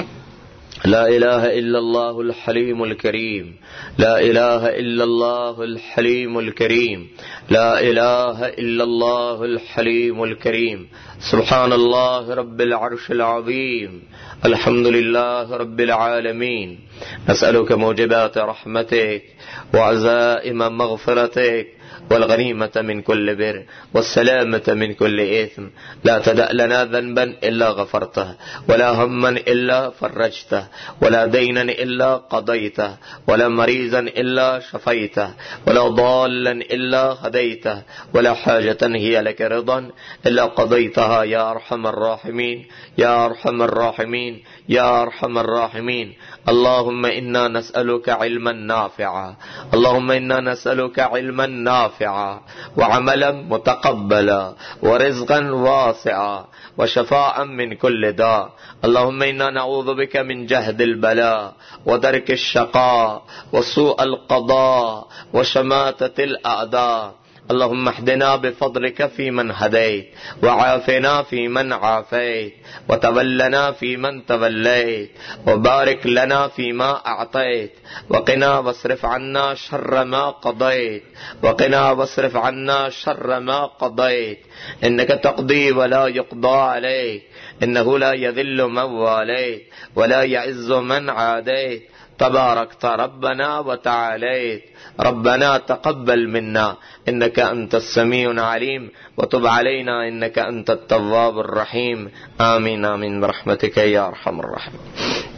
لا إله إلا الله الحليم الكريم، لا إله إلا الله الحليم الكريم، لا إله إلا الله الحليم الكريم. سبحان الله رب العرش العظيم، الحمد لله رب العالمين. نسألك موجبات رحمتك وعزائم مغفرتك والغنيمة من كل بر والسلامة من كل إثم. لا تدع لنا ذنبا إلا غفرته، ولا هما إلا فرجته، ولا دينا إلا قضيته، ولا مريضا إلا شفيته، ولا ضالا إلا هديته، ولا حاجة هي لك رضا إلا قضيتها يا أرحم الراحمين، يا أرحم الراحمين، يا أرحم الراحمين. اللهم إنا نسألك علما نافعا، اللهم إنا نسألك علما نافعا وعملا متقبلا ورزقا واسعا وشفاء من كل داء. اللهم إنا نعوذ بك من جهد البلاء ودرك الشقاء وسوء القضاء وشماتة الأعداء. اللهم اهدنا بفضلك فيمن هديت، وعافنا فيمن عافيت، وتولنا فيمن توليت، وبارك لنا فيما أعطيت، وقنا واصرف عنا شر ما قضيت، وقنا واصرف عنا شر ما قضيت. إنك تقضي ولا يقضى عليك، إنه لا يذل من واليت ولا يعز من عاديت، تباركت ربنا وتعاليت. ربنا تقبل منا إنك أنت السميع العليم، وتب علينا إنك أنت التواب الرحيم. آمين آمين برحمتك يا أرحم الراحمين.